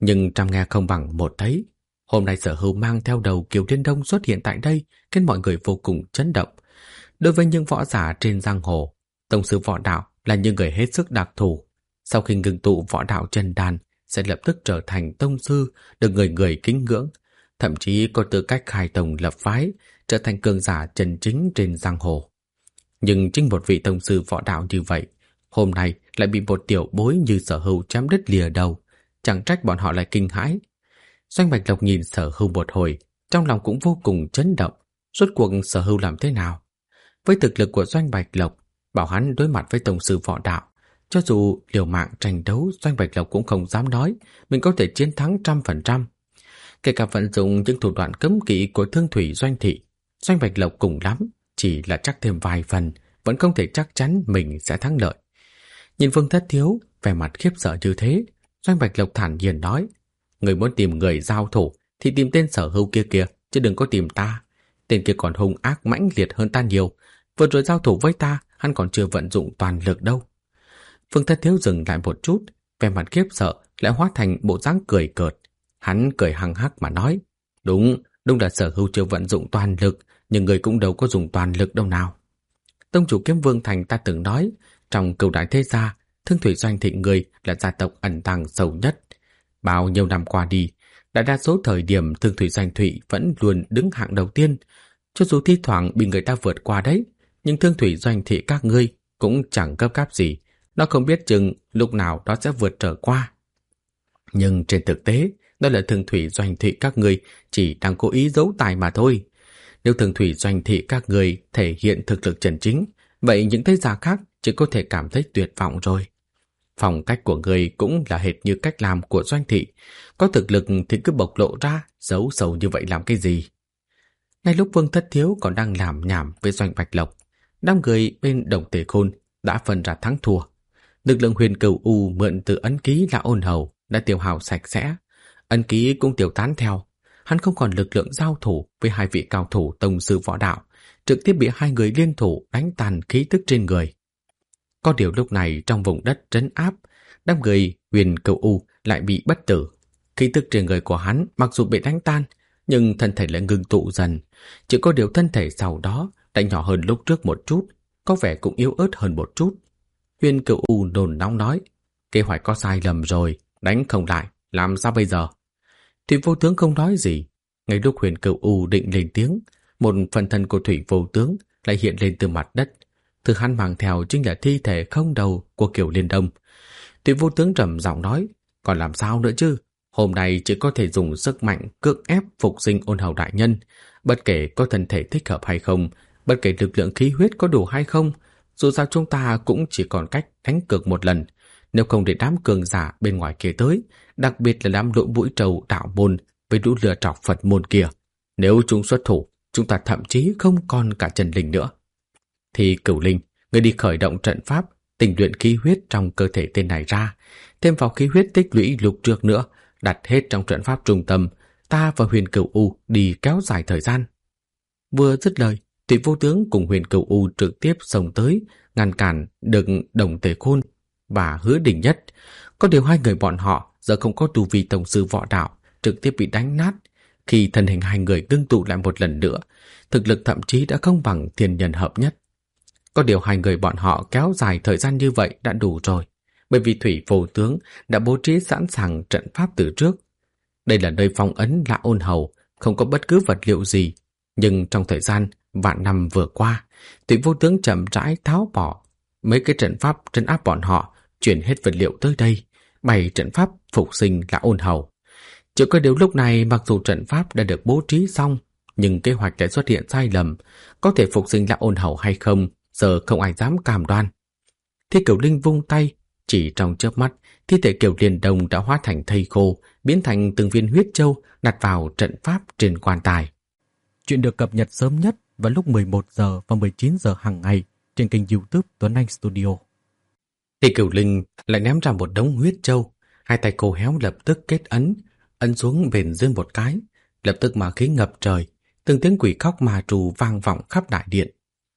Nhưng trăm nghe không bằng một thấy. Hôm nay Sở Hưu mang theo đầu Kiều Liên Đông xuất hiện tại đây khiến mọi người vô cùng chấn động. Đối với những võ giả trên giang hồ, tông sư võ đạo là những người hết sức đặc thù. Sau khi ngưng tụ võ đạo chân đan sẽ lập tức trở thành tông sư, được người người kính ngưỡng, thậm chí có tư cách khai tông lập phái, trở thành cường giả chân chính trên giang hồ. Nhưng chính một vị tông sư võ đạo như vậy, hôm nay lại bị một tiểu bối như Sở Hưu chém đứt lìa đầu, chẳng trách bọn họ lại kinh hãi. Doanh Bạch Lộc nhìn Sở Hưu một hồi, trong lòng cũng vô cùng chấn động. Rốt cuộc Sở Hưu làm thế nào? Với thực lực của Doanh Bạch Lộc, bảo hắn đối mặt với tông sư võ đạo, cho dù liều mạng tranh đấu, Doanh Bạch Lộc cũng không dám nói mình có thể chiến thắng 100%. Kể cả vận dụng những thủ đoạn cấm kỵ của Thương Thủy Doanh thị, Doanh Bạch Lộc cùng lắm chỉ là chắc thêm vài phần, vẫn không thể chắc chắn mình sẽ thắng lợi. Nhìn Vương Thất Thiếu vẻ mặt khiếp sợ như thế, Doanh Bạch Lộc thản nhiên nói: người muốn tìm người giao thủ thì tìm tên Sở Hưu kia kìa, chứ đừng có tìm ta. Tên kia còn hung ác mãnh liệt hơn ta nhiều. Vừa rồi giao thủ với ta, hắn còn chưa vận dụng toàn lực đâu. Vương Thất Thiếu dừng lại một chút, vẻ mặt khiếp sợ lại hóa thành bộ dáng cười cợt. Hắn cười hăng hắc mà nói: đúng là Sở Hưu chưa vận dụng toàn lực, nhưng người cũng đâu có dùng toàn lực đâu nào. Tông chủ Kiếm Vương Thành ta từng nói, trong Cửu Đại thế gia, Thương Thủy Doanh thị người là gia tộc ẩn tàng sâu nhất. Bao nhiêu năm qua đi, đại đa số thời điểm Thương Thủy Doanh thị vẫn luôn đứng hạng đầu tiên. Cho dù thi thoảng bị người ta vượt qua đấy, nhưng Thương Thủy Doanh thị các ngươi cũng chẳng gấp gáp gì. Nó không biết chừng lúc nào nó sẽ vượt trở qua. Nhưng trên thực tế, đó là Thương Thủy Doanh thị các ngươi chỉ đang cố ý giấu tài mà thôi. Nếu Thương Thủy Doanh thị các ngươi thể hiện thực lực chân chính, vậy những thế gia khác chỉ có thể cảm thấy tuyệt vọng rồi. Phong cách của người cũng là hệt như cách làm của Doanh thị. Có thực lực thì cứ bộc lộ ra, giấu sâu như vậy làm cái gì? Ngay lúc Vương Thất Thiếu còn đang làm nhảm với Doanh Bạch Lộc, đám người bên Đồng Tề Khôn đã phân ra thắng thua. Lực lượng Huyền Cửu U mượn từ ấn ký là Ôn Hầu đã tiêu hao sạch sẽ, ấn ký cũng tiêu tán theo. Hắn không còn lực lượng giao thủ với hai vị cao thủ tông sư võ đạo, trực tiếp bị hai người liên thủ đánh tàn khí tức trên người. Có điều lúc này trong vùng đất trấn áp, đám người Huyền Cửu U lại bị bất tử. Khí tức trên người của hắn mặc dù bị đánh tan, nhưng thân thể lại ngưng tụ dần. Chỉ có điều thân thể sau đó đã nhỏ hơn lúc trước một chút, có vẻ cũng yếu ớt hơn một chút. Huyền Cửu U nôn nóng nói: kế hoạch có sai lầm rồi, đánh không lại, làm sao bây giờ? Thủy Vô Tướng không nói gì. Ngay lúc Huyền Cửu U định lên tiếng, một phần thân của Thủy Vô Tướng lại hiện lên từ mặt đất. Thứ hắn mang theo chính là thi thể không đầu của Kiều Liên Đông. Thủy Vô Tướng trầm giọng nói: còn làm sao nữa chứ? Hôm nay chỉ có thể dùng sức mạnh cưỡng ép phục sinh Ôn Hầu đại nhân. Bất kể có thân thể thích hợp hay không, bất kể lực lượng khí huyết có đủ hay không, dù sao chúng ta cũng chỉ còn cách đánh cược một lần. Nếu không để đám cường giả bên ngoài kia tới, đặc biệt là đám lỗ mũi trầu đạo môn với lũ lừa trọc Phật môn kia, nếu chúng xuất thủ, chúng ta thậm chí không còn cả chân linh nữa. Thì Cửu Linh, người đi khởi động trận pháp, tinh luyện khí huyết trong cơ thể tên này ra, thêm vào khí huyết tích lũy lục trước nữa, đặt hết trong trận pháp trung tâm, ta và Huyền Cửu U đi kéo dài thời gian. Vừa dứt lời, Thủy Vô Tướng cùng Huyền Cửu U trực tiếp xông tới, ngăn cản được Đồng Tề Khôn và Hứa Đình Nhất. Có điều hai người bọn họ giờ không có tu vi tông sư võ đạo, trực tiếp bị đánh nát. Khi thân hình hai người ngưng tụ lại một lần nữa, thực lực thậm chí đã không bằng thiên nhân hợp nhất. Có điều hai người bọn họ kéo dài thời gian như vậy đã đủ rồi, bởi vì Thủy Vô Tướng đã bố trí sẵn sàng trận pháp từ trước. Đây là nơi phong ấn là Ôn Hầu, không có bất cứ vật liệu gì, nhưng trong thời gian vạn năm vừa qua, Thủy Vô Tướng chậm rãi tháo bỏ mấy cái trận pháp trấn áp bọn họ, chuyển hết vật liệu tới đây, bày trận pháp phục sinh là Ôn Hầu. Chỉ có điều lúc này mặc dù trận pháp đã được bố trí xong, nhưng kế hoạch lại xuất hiện sai lầm, có thể phục sinh là Ôn Hầu hay không, giờ không ai dám cam đoan. Thi Cửu Linh vung tay, chỉ trong chớp mắt, thi thể Kiều Liên Đông đã hóa thành thây khô, biến thành từng viên huyết châu đặt vào trận pháp trên quan tài. Chuyện được cập nhật sớm nhất vào lúc 11 giờ và 19 giờ hàng ngày trên kênh YouTube Tuấn Anh Studio. Thi Cửu Linh lại ném ra một đống huyết châu, hai tay cô héo lập tức kết ấn xuống bên dưới một cái, lập tức ma khí ngập trời, từng tiếng quỷ khóc ma trù vang vọng khắp đại điện.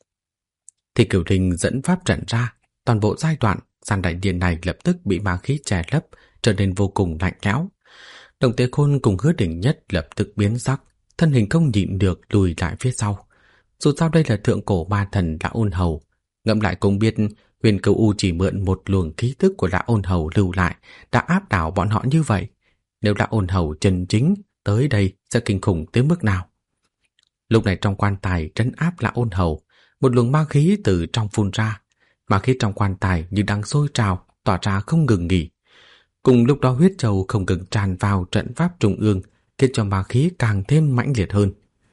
Thi Cửu Linh dẫn pháp trận ra, toàn bộ giai đoạn gian đại điện này lập tức bị ma khí che lấp, trở nên vô cùng lạnh lẽo. Đồng Tế Khôn cùng Hứa Đình Nhất lập tức biến sắc, thân hình không nhịn được lùi lại phía sau. Dù sao đây là thượng cổ ma thần Lã Ôn Hầu, ngẫm lại cũng biết Huyền Cửu U chỉ mượn một luồng khí tức của Lã Ôn Hầu lưu lại đã áp đảo bọn họ như vậy. Nếu Lã Ôn Hầu chân chính tới đây sẽ kinh khủng tới mức nào? Lúc này trong quan tài trấn áp Lã Ôn Hầu, một luồng ma khí từ trong phun ra, ma khí trong quan tài như đang sôi trào, tỏa ra không ngừng nghỉ. Cùng lúc đó huyết châu không ngừng tràn vào trận pháp trung ương, khiến cho ma khí càng thêm mãnh liệt hơn.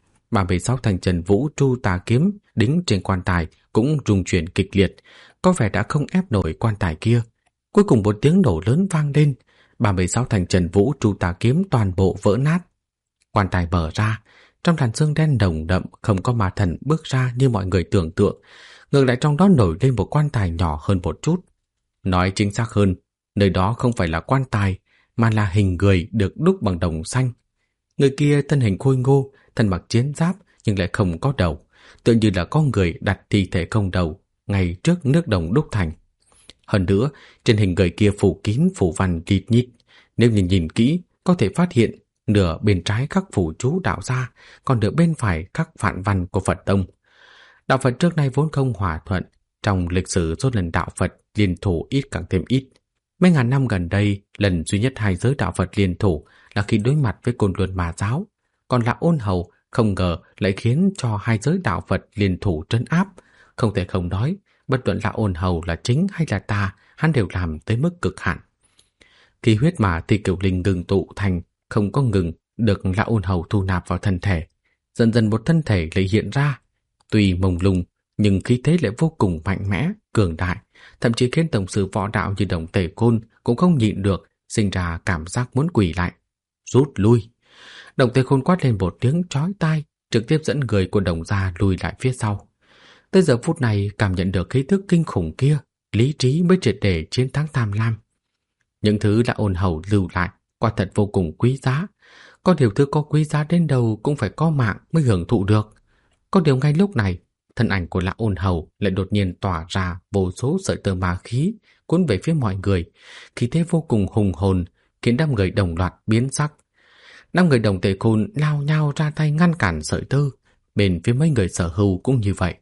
36 thanh trần vũ tru tà kiếm đính trên quan tài cũng rung chuyển kịch liệt, có vẻ đã không ép nổi quan tài kia. Cuối cùng một tiếng nổ lớn vang lên, 36 thanh trần vũ tru tà kiếm toàn bộ vỡ nát. Quan tài mở ra, trong làn sương đen nồng đậm không có ma thần bước ra như mọi người tưởng tượng, ngược lại trong đó nổi lên một quan tài nhỏ hơn một chút. Nói chính xác hơn, nơi đó không phải là quan tài, mà là hình người được đúc bằng đồng xanh. Người kia thân hình khôi ngô, thân mặc chiến giáp nhưng lại không có đầu, tựa như là có người đặt thi thể không đầu ngay trước nước đồng đúc thành. Hơn nữa, trên hình người kia phủ kín phủ văn lít nhít, nếu nhìn kỹ có thể phát hiện nửa bên trái khắc phủ chú đạo gia, còn nửa bên phải khắc phản văn của Phật tông. Đạo Phật trước nay vốn không hòa thuận, trong lịch sử số lần đạo Phật liên thủ ít càng thêm ít. Mấy ngàn năm gần đây, lần duy nhất hai giới đạo Phật liên thủ là khi đối mặt với Côn Luân Ma giáo, còn là Ôn Hầu không ngờ lại khiến cho hai giới đạo Phật liên thủ trấn áp. Không thể không nói, bất luận là Ôn Hầu là chính hay là tà, hắn đều làm tới mức cực hạn. Khi huyết mà Thi Cửu Linh ngừng tụ thành, không có ngừng được là Ôn Hầu thu nạp vào thân thể. Dần dần một thân thể lại hiện ra, tuy mông lung nhưng khí thế lại vô cùng mạnh mẽ, cường đại, thậm chí khiến tổng sư võ đạo như Đồng Tề Côn cũng không nhịn được, sinh ra cảm giác muốn quỳ lại. Rút lui. Đồng Tề Khôn quát lên một tiếng chói tai, trực tiếp dẫn người của Đồng gia lùi lại phía sau. Tới giờ phút này cảm nhận được khí thức kinh khủng kia, lý trí mới triệt để chiến thắng tham lam. Những thứ đã Ôn Hầu lưu lại quả thật vô cùng quý giá. Có điều thứ có quý giá đến đâu cũng phải có mạng mới hưởng thụ được. Có điều ngay lúc này, thân ảnh của Lã Ôn Hầu lại đột nhiên tỏa ra vô số sợi tơ ma khí cuốn về phía mọi người, khí thế vô cùng hùng hồn, khiến đám người đồng loạt biến sắc. 5 người Đồng Tề Khôn lao nhau ra tay ngăn cản sợi tơ, bên phía mấy người Sở Hưu cũng như vậy.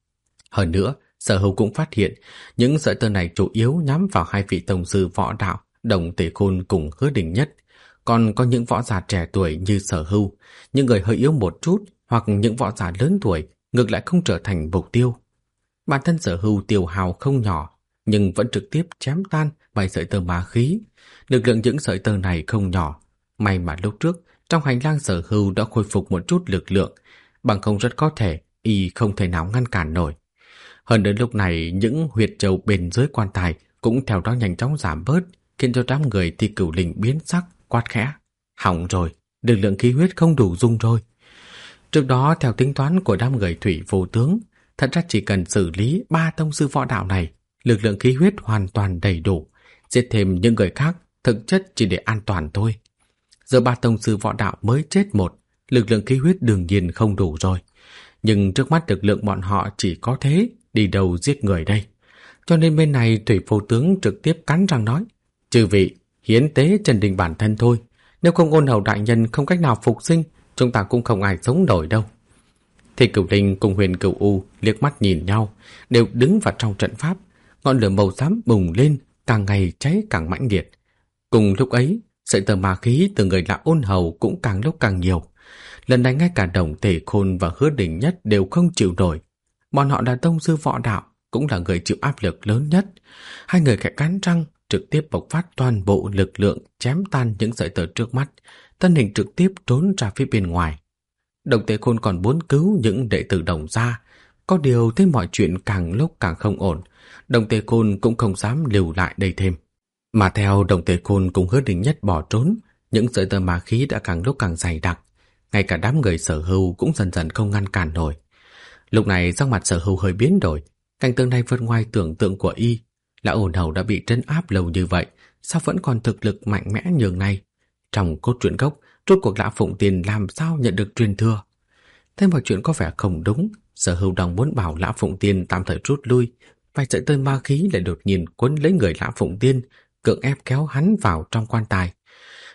Hơn nữa, Sở Hưu cũng phát hiện những sợi tơ này chủ yếu nhắm vào hai vị tông sư võ đạo Đồng Tề Khôn cùng Hứa Đình Nhất, còn có những võ giả trẻ tuổi như Sở Hưu, những người hơi yếu một chút hoặc những võ giả lớn tuổi ngược lại không trở thành mục tiêu. Bản thân Sở Hưu tiêu hào không nhỏ, nhưng vẫn trực tiếp chém tan vài sợi tơ ma khí. Lực lượng những sợi tơ này không nhỏ. May mà lúc trước trong hành lang Sở Hưu đã khôi phục một chút lực lượng, bằng không rất có thể y không thể nào ngăn cản nổi. Hơn đến lúc này những huyệt châu bên dưới quan tài cũng theo đó nhanh chóng giảm bớt, khiến cho đám người Thi Cửu Linh biến sắc, quát khẽ: hỏng rồi, lực lượng khí huyết không đủ dùng rồi. Trước đó theo tính toán của đám người Thủy Vô Tướng, thật ra chỉ cần xử lý 3 tông sư võ đạo này, lực lượng khí huyết hoàn toàn đầy đủ, giết thêm những người khác thực chất chỉ để an toàn thôi. Giờ 3 tông sư võ đạo mới chết một, lực lượng khí huyết đương nhiên không đủ rồi. Nhưng trước mắt lực lượng bọn họ chỉ có thế, đi đâu giết người đây. Cho nên bên này Thủy Vô Tướng trực tiếp cắn răng nói: chư vị, hiến tế Trần Đình bản thân thôi. Nếu không Ôn Hầu đại nhân không cách nào phục sinh, chúng ta cũng không ai sống nổi đâu. Thi Cửu Linh cùng Huyền Cửu U liếc mắt nhìn nhau, đều đứng vào trong trận pháp. Ngọn lửa màu xám bùng lên, càng ngày cháy càng mãnh liệt. Cùng lúc ấy, sợi tơ ma khí từ người Lã Ôn Hầu cũng càng lúc càng nhiều. Lần này ngay cả Đồng Tề Khôn và Hứa Đình Nhất đều không chịu nổi. Bọn họ là tông sư võ đạo, cũng là người chịu áp lực lớn nhất. Hai người khẽ cắn răng, trực tiếp bộc phát toàn bộ lực lượng chém tan những sợi tơ trước mắt, thân hình trực tiếp trốn ra phía bên ngoài. Đồng Tề Khôn còn muốn cứu những đệ tử Đồng gia, có điều thấy mọi chuyện càng lúc càng không ổn, Đồng Tề Khôn cũng không dám lưu lại đây thêm. Mà theo Đồng Tề Khôn cùng Hứa Đình Nhất bỏ trốn, những sợi tơ ma khí đã càng lúc càng dày đặc, ngay cả đám người Sở Hưu cũng dần dần không ngăn cản nổi. Lúc này sắc mặt Sở Hưu hơi biến đổi, cảnh tượng này vượt ngoài tưởng tượng của y. Lã Ôn Hầu đã bị trấn áp lâu như vậy, sao vẫn còn thực lực mạnh mẽ nhường này? Trong cốt truyện gốc, rốt cuộc Lã Phụng Tiên làm sao nhận được truyền thừa? Thế mọi chuyện có vẻ không đúng. Sở Hưu đang muốn bảo Lã Phụng Tiên tạm thời rút lui, vài sợi tơ ma khí lại đột nhiên quấn lấy người Lã Phụng Tiên, cưỡng ép kéo hắn vào trong quan tài.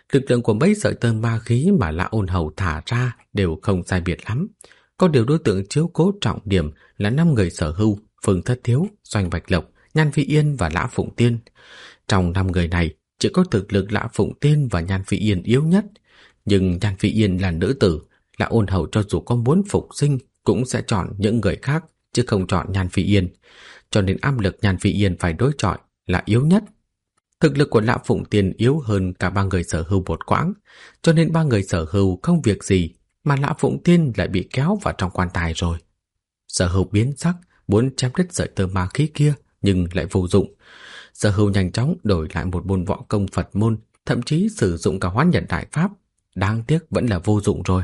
Lực lượng của mấy sợi tơ ma khí mà Lã Ôn Hầu thả ra đều không sai biệt lắm. Có điều đối tượng chiếu cố trọng điểm là 5 người sở hữu: Phương Thất Thiếu, Doanh Bạch Lộc, Nhan Phi Yên và Lã Phụng Tiên. Trong 5 người này, chỉ có thực lực Lã Phụng Tiên và Nhan Phi Yên yếu nhất. Nhưng Nhan Phi Yên là nữ tử, Lã Ôn Hầu cho dù có muốn phục sinh cũng sẽ chọn những người khác, chứ không chọn Nhan Phi Yên. Cho nên áp lực Nhan Phi Yên phải đối chọi là yếu nhất. Thực lực của Lã Phụng Tiên yếu hơn cả 3 người sở hữu một quãng, cho nên 3 người sở hữu không việc gì mà Lã Phụng Tiên lại bị kéo vào trong quan tài rồi. Sở hữu biến sắc, muốn chém đứt sợi tơ ma khí kia nhưng lại vô dụng. Sở hữu nhanh chóng đổi lại một môn võ công Phật môn, thậm chí sử dụng cả Hoán Nhật Đại Pháp, đáng tiếc vẫn là vô dụng rồi.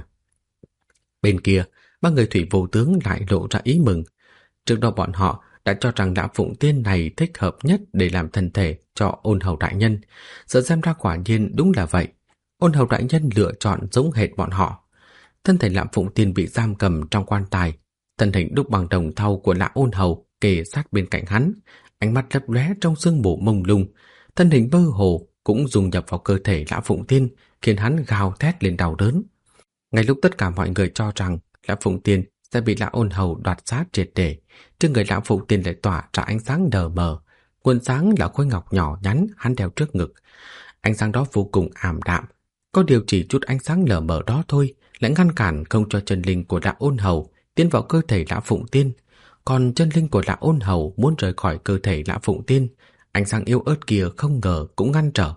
Bên kia, 3 người Thủy Vô Tướng lại lộ ra ý mừng. Trước đó bọn họ đã cho rằng Lã Phụng Tiên này thích hợp nhất để làm thân thể cho Ôn Hầu đại nhân. Giờ xem ra quả nhiên đúng là vậy. Ôn Hầu đại nhân lựa chọn giống hệt bọn họ. Thân thể Lã Phụng Tiên bị giam cầm trong quan tài, thân hình đúc bằng đồng thau của Lã Ôn Hầu kề sát bên cạnh hắn, ánh mắt lấp lóe trong sương mù mông lung, thân hình mơ hồ cũng dung nhập vào cơ thể Lã Phụng Tiên, khiến hắn gào thét lên đau đớn. Ngay lúc tất cả mọi người cho rằng Lã Phụng Tiên sẽ bị Lã Ôn Hầu đoạt xác triệt để, trên người Lã Phụng Tiên lại tỏa ra ánh sáng đờ mờ. Nguồn sáng là khối ngọc nhỏ nhắn hắn đeo trước ngực. Ánh sáng đó vô cùng ảm đạm, có điều chỉ chút ánh sáng lờ mờ đó thôi lại ngăn cản không cho chân linh của Lã Ôn Hầu tiến vào cơ thể Lã Phụng Tiên. Còn chân linh của Lã Ôn Hầu muốn rời khỏi cơ thể Lã Phụng Tiên, ánh sáng yếu ớt kia không ngờ cũng ngăn trở.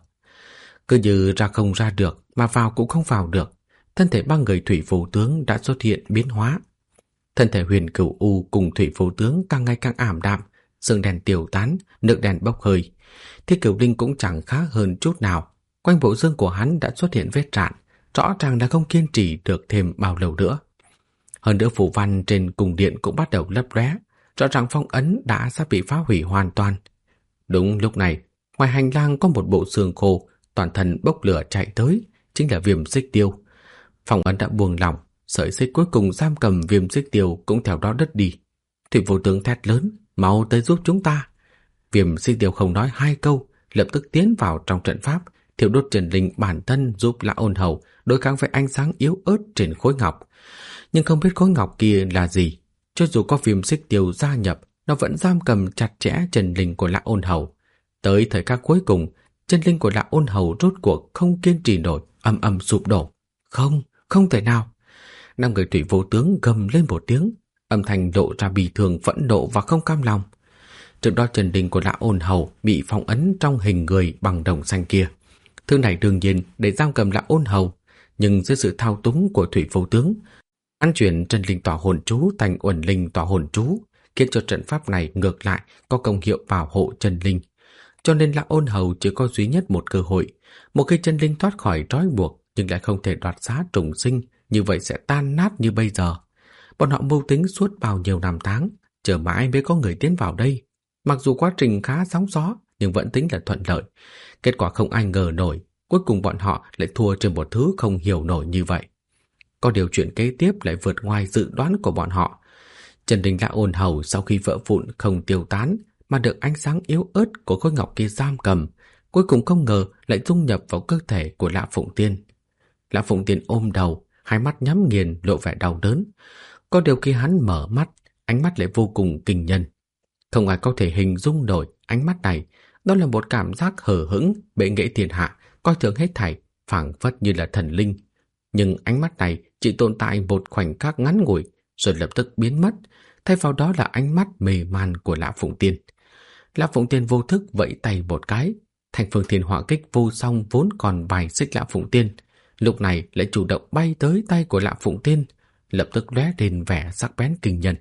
Cứ như ra không ra được mà vào cũng không vào được, thân thể 3 người Thủy Vô Tướng đã xuất hiện biến hóa. Thân thể Huyền Cửu U cùng Thủy Vô Tướng càng ngày càng ảm đạm, sương đèn tiêu tán, nước đèn bốc hơi. Thiết Cửu Linh cũng chẳng khá hơn chút nào, quanh bộ xương của hắn đã xuất hiện vết rạn, rõ ràng là không kiên trì được thêm bao lâu nữa. Hơn nữa phù văn trên cung điện cũng bắt đầu lấp lóe, rõ ràng phong ấn đã sắp bị phá hủy hoàn toàn. Đúng lúc này, ngoài hành lang có một bộ xương khô, toàn thân bốc lửa chạy tới, chính là Viêm Xích Tiêu. Phong ấn đã buông lỏng, sợi xích cuối cùng giam cầm Viêm Xích Tiêu cũng theo đó đứt đi. Thủy Vô Tướng thét lớn, mau tới giúp chúng ta. Viêm Xích Tiêu không nói 2 câu, lập tức tiến vào trong trận pháp, thiêu đốt chân linh bản thân giúp Lã Ôn Hầu đối kháng với ánh sáng yếu ớt trên khối ngọc. Nhưng không biết khối ngọc kia là gì, cho dù có Viêm Xích Tiêu gia nhập, nó vẫn giam cầm chặt chẽ chân linh của Lã Ôn Hầu. Tới thời khắc cuối cùng, chân linh của Lã Ôn Hầu rốt cuộc không kiên trì nổi, ầm ầm sụp đổ. Không thể nào. 5 người Thủy Vô Tướng gầm lên một tiếng, âm thanh lộ ra bì thường, phẫn nộ và không cam lòng. Trước đó chân linh của Lã Ôn Hầu bị phong ấn trong hình người bằng đồng xanh kia. Thứ này đương nhiên để giam cầm Lã Ôn Hầu, nhưng dưới sự thao túng của Thủy Vô Tướng, ăn chuyển chân linh tỏa hồn chú thành uẩn linh tỏa hồn chú, khiến cho trận pháp này ngược lại có công hiệu bảo hộ chân linh. Cho nên Lã Ôn Hầu chỉ có duy nhất một cơ hội, một khi chân linh thoát khỏi trói buộc nhưng lại không thể đoạt xá trùng sinh, như vậy sẽ tan nát như bây giờ. Bọn họ mưu tính suốt bao nhiêu năm tháng, chờ mãi mới có người tiến vào đây. Mặc dù quá trình khá sóng gió, nhưng vẫn tính là thuận lợi. Kết quả không ai ngờ nổi, cuối cùng bọn họ lại thua trên một thứ không hiểu nổi như vậy. Có điều chuyện kế tiếp lại vượt ngoài dự đoán của bọn họ. Chân linh Lã Ôn Hầu sau khi vỡ vụn không tiêu tán, mà được ánh sáng yếu ớt của khối ngọc kia giam cầm, cuối cùng không ngờ lại dung nhập vào cơ thể của Lã Phụng Tiên. Lã Phụng Tiên ôm đầu, hai mắt nhắm nghiền lộ vẻ đau đớn. Có điều khi hắn mở mắt, ánh mắt lại vô cùng kinh nhân. Không ai có thể hình dung nổi ánh mắt này, đó là một cảm giác hờ hững, bệ nghệ thiên hạ, coi thường hết thảy, phảng phất như là thần linh. Nhưng ánh mắt này chỉ tồn tại một khoảnh khắc ngắn ngủi, rồi lập tức biến mất, thay vào đó là ánh mắt mê man của Lã Phụng Tiên. Lã Phụng Tiên vô thức vẫy tay một cái, Thành Phương Thiên Hỏa Kích vô song vốn còn bài xích Lã Phụng Tiên, lúc này lại chủ động bay tới tay của Lã Phụng Tiên, lập tức lóe lên vẻ sắc bén kinh nhân.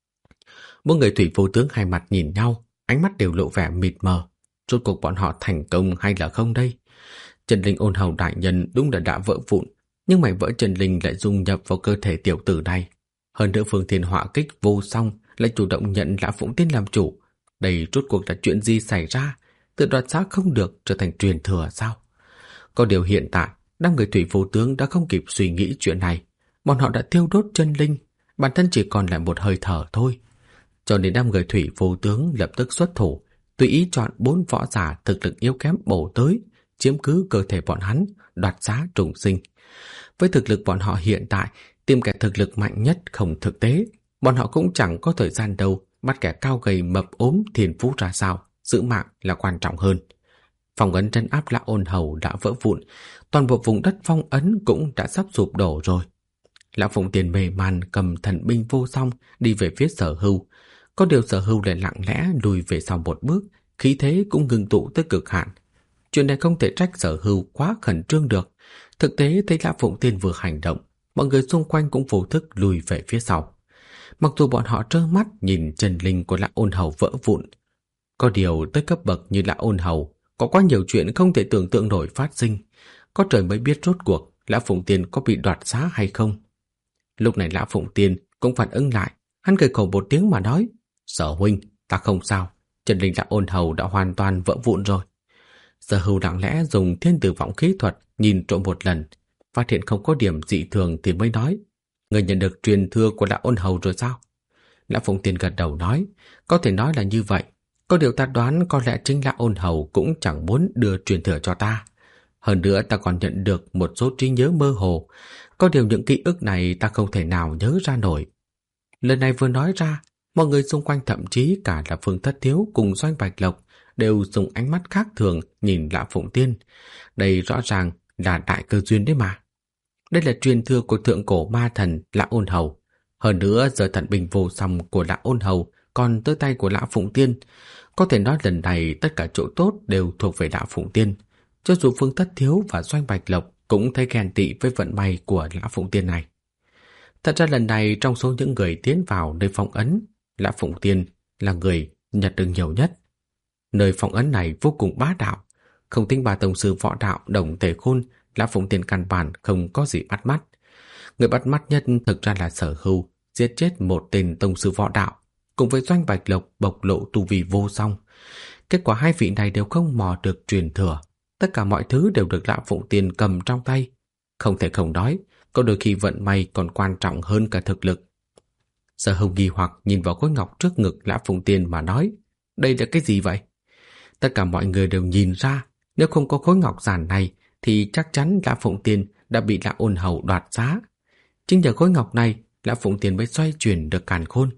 Mỗi người Thủy Vô Tướng hai mặt nhìn nhau, ánh mắt đều lộ vẻ mịt mờ. Rốt cuộc bọn họ thành công hay là không đây? Chân linh Ôn Hầu đại nhân đúng là đã vỡ vụn, nhưng mảnh vỡ chân linh lại dung nhập vào cơ thể tiểu tử này. Hơn nữa Phương Thiên Hỏa Kích vô song lại chủ động nhận Lã Phụng Tiên làm chủ. Đây rốt cuộc là chuyện gì xảy ra? Tự đoạt xác không được trở thành truyền thừa sao? Có điều hiện tại, 5 người Thủy Vô Tướng đã không kịp suy nghĩ chuyện này. Bọn họ đã thiêu đốt chân linh, bản thân chỉ còn lại một hơi thở thôi. Cho nên 5 người Thủy Vô Tướng lập tức xuất thủ, tùy ý chọn 4 võ giả thực lực yếu kém bổ tới, chiếm cứ cơ thể bọn hắn, đoạt xá trùng sinh. Với thực lực bọn họ hiện tại, tìm kẻ thực lực mạnh nhất không thực tế. Bọn họ cũng chẳng có thời gian đâu bắt kẻ cao gầy mập ốm thiên phú ra sao, giữ mạng là quan trọng hơn. Phong ấn trấn áp Lã Ôn Hầu đã vỡ vụn, toàn bộ vùng đất phong ấn cũng đã sắp sụp đổ rồi. Lão Phụng Tiên mê man cầm thần binh vô song đi về phía Sở Hưu. Có điều Sở Hưu lại lặng lẽ lùi về sau một bước, khí thế cũng ngưng tụ tới cực hạn. Chuyện này không thể trách Sở Hưu quá khẩn trương được. Thực tế thấy Lão Phụng Tiên vừa hành động, mọi người xung quanh cũng vô thức lùi về phía sau. Mặc dù bọn họ trơ mắt nhìn chân linh của Lã Ôn Hầu vỡ vụn, có điều tới cấp bậc như Lã Ôn Hầu, có quá nhiều chuyện không thể tưởng tượng nổi phát sinh. Có trời mới biết rốt cuộc Lã Phụng Tiên có bị đoạt xá hay không. Lúc này Lã Phụng Tiên cũng phản ứng lại, hắn cười khổ một tiếng mà nói: Sở huynh, ta không sao, chân linh Lã Ôn Hầu đã hoàn toàn vỡ vụn rồi. Sở Hưu lặng lẽ dùng thiên tử vọng khí thuật nhìn trộm một lần, phát hiện không có điểm dị thường thì mới nói: Người nhận được truyền thừa của Lã Ôn Hầu rồi sao? Lã Phụng Tiên gật đầu nói: Có thể nói là như vậy. Có điều ta đoán có lẽ chính Lã Ôn Hầu cũng chẳng muốn đưa truyền thừa cho ta. Hơn nữa ta còn nhận được một số trí nhớ mơ hồ. Có điều những ký ức này ta không thể nào nhớ ra nổi. Lần này vừa nói ra, mọi người xung quanh, thậm chí cả là Phương Thất Thiếu cùng Doanh Bạch Lộc, đều dùng ánh mắt khác thường nhìn Lã Phụng Tiên. Đây rõ ràng là đại cơ duyên đấy mà. Đây là truyền thừa của thượng cổ ma thần Lã Ôn Hầu. Hơn nữa giờ thần binh vô song của Lã Ôn Hầu còn tới tay của Lã Phụng Tiên. Có thể nói lần này tất cả chỗ tốt đều thuộc về Lã Phụng Tiên. Cho dù Phương Thất Thiếu và Doanh Bạch Lộc cũng thấy ghen tị với vận may của Lã Phụng Tiên này. Thật ra lần này trong số những người tiến vào nơi phong ấn, Lã Phụng Tiên là người nhận được nhiều nhất. Nơi phong ấn này vô cùng bá đạo. Không tính bà tông sư võ đạo Đồng Tề Khôn, Lã Phụng Tiên căn bản không có gì bắt mắt. Người bắt mắt nhất thực ra là Sở Hưu giết chết một tên tông sư võ đạo, cùng với Doanh Bạch Lộc bộc lộ tu vi vô song. Kết quả hai vị này đều không mò được truyền thừa. Tất cả mọi thứ đều được Lã Phụng Tiên cầm trong tay. Không thể không nói, có đôi khi vận may còn quan trọng hơn cả thực lực. Sở Hưu nghi hoặc nhìn vào khối ngọc trước ngực Lã Phụng Tiên mà nói: Đây là cái gì vậy? Tất cả mọi người đều nhìn ra, nếu không có khối ngọc giản này thì chắc chắn Lã Phụng Tiên đã bị Lã Ôn Hầu đoạt xá. Chính nhờ khối ngọc này, Lã Phụng Tiên mới xoay chuyển được càn khôn.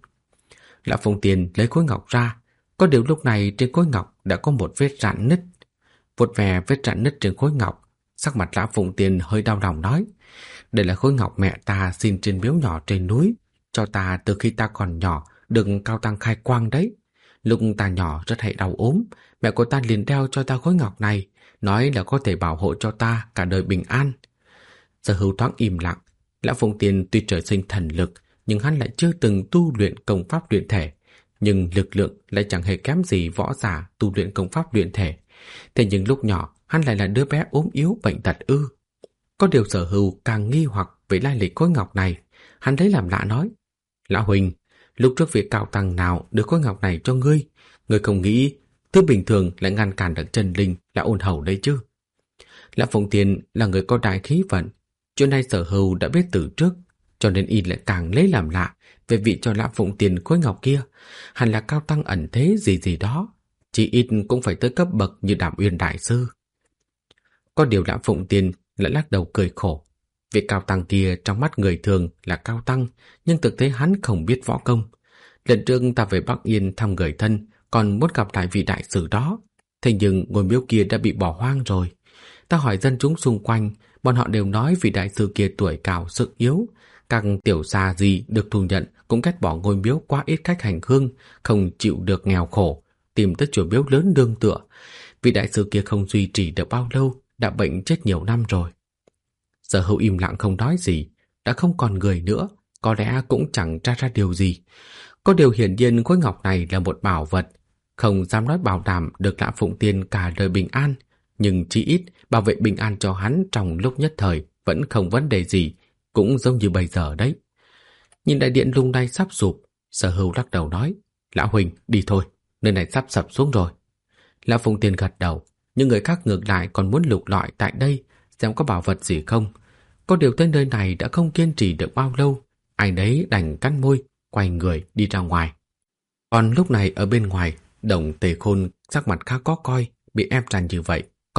Lã Phụng Tiên lấy khối ngọc ra, có điều lúc này trên khối ngọc đã có một vết rạn nứt. Vuốt về vết rạn nứt trên khối ngọc, sắc mặt Lã Phụng Tiên hơi đau lòng nói: Đây là khối ngọc mẹ ta xin trên miếu nhỏ trên núi, cho ta từ khi ta còn nhỏ, được Cao Tăng khai quang đấy. Lúc ta nhỏ rất hay đau ốm, mẹ của ta liền đeo cho ta khối ngọc này, nói là có thể bảo hộ cho ta cả đời bình an. Sở Hưu thoáng im lặng. Lã Phụng Tiên tuy trời sinh thần lực, nhưng hắn lại chưa từng tu luyện công pháp luyện thể, nhưng lực lượng lại chẳng hề kém gì võ giả tu luyện công pháp luyện thể. Thế nhưng lúc nhỏ hắn lại là đứa bé ốm yếu bệnh tật ư? Có điều Sở Hưu càng nghi hoặc về lai lịch khối ngọc này. Hắn lấy làm lạ nói: Lão huynh, lúc trước vị Cao Tăng nào đưa khối ngọc này cho ngươi? Ngươi không nghĩ thứ bình thường lại ngăn cản được chân linh Lã Ôn Hầu đấy chứ? Lã Phụng Tiên là người có đại khí vận. Chuyện này Sở Hưu đã biết từ trước, cho nên y lại càng lấy làm lạ về vị cho Lã Phụng Tiên khối ngọc kia. Hẳn là Cao Tăng ẩn thế gì gì đó, chỉ ít cũng phải tới cấp bậc như Đàm Uyên đại sư. Có điều Lã Phụng Tiên lại lắc đầu cười khổ. Vị Cao Tăng kia trong mắt người thường là Cao Tăng, nhưng thực tế hắn không biết võ công. Lần trước ta về Bắc Yên thăm người thân, còn muốn gặp lại vị đại sư đó. Thế nhưng ngôi miếu kia đã bị bỏ hoang rồi. Ta hỏi dân chúng xung quanh, bọn họ đều nói vị đại sư kia tuổi cao sức yếu. Các tiểu gia gì được thu nhận cũng ghét bỏ ngôi miếu quá ít khách hành hương, không chịu được nghèo khổ, tìm tới chùa miếu lớn nương tựa. Vị đại sư kia không duy trì được bao lâu, đã bệnh chết nhiều năm rồi. Sở Hưu im lặng không nói gì, đã không còn người nữa, có lẽ cũng chẳng tra ra điều gì. Có điều hiển nhiên khối ngọc này là một bảo vật, không dám nói bảo đảm được Lã Phụng Tiên cả đời bình an, nhưng chỉ ít bảo vệ bình an cho hắn trong lúc nhất thời vẫn không vấn đề gì, cũng giống như bây giờ đấy. Nhìn đại điện lung lay sắp sụp, Sở Hưu lắc đầu nói: Lão huynh, đi thôi, nơi này sắp sập xuống rồi. Lã Phụng Tiên gật đầu, nhưng người khác ngược lại còn muốn lục lọi tại đây xem có bảo vật gì không. Có điều tới nơi này đã không kiên trì được bao lâu, ai đấy đành cắn môi, quay người đi ra ngoài. Còn lúc này ở bên ngoài, Đồng Tề Khôn sắc mặt khá khó coi, bị ép chặt như vậy,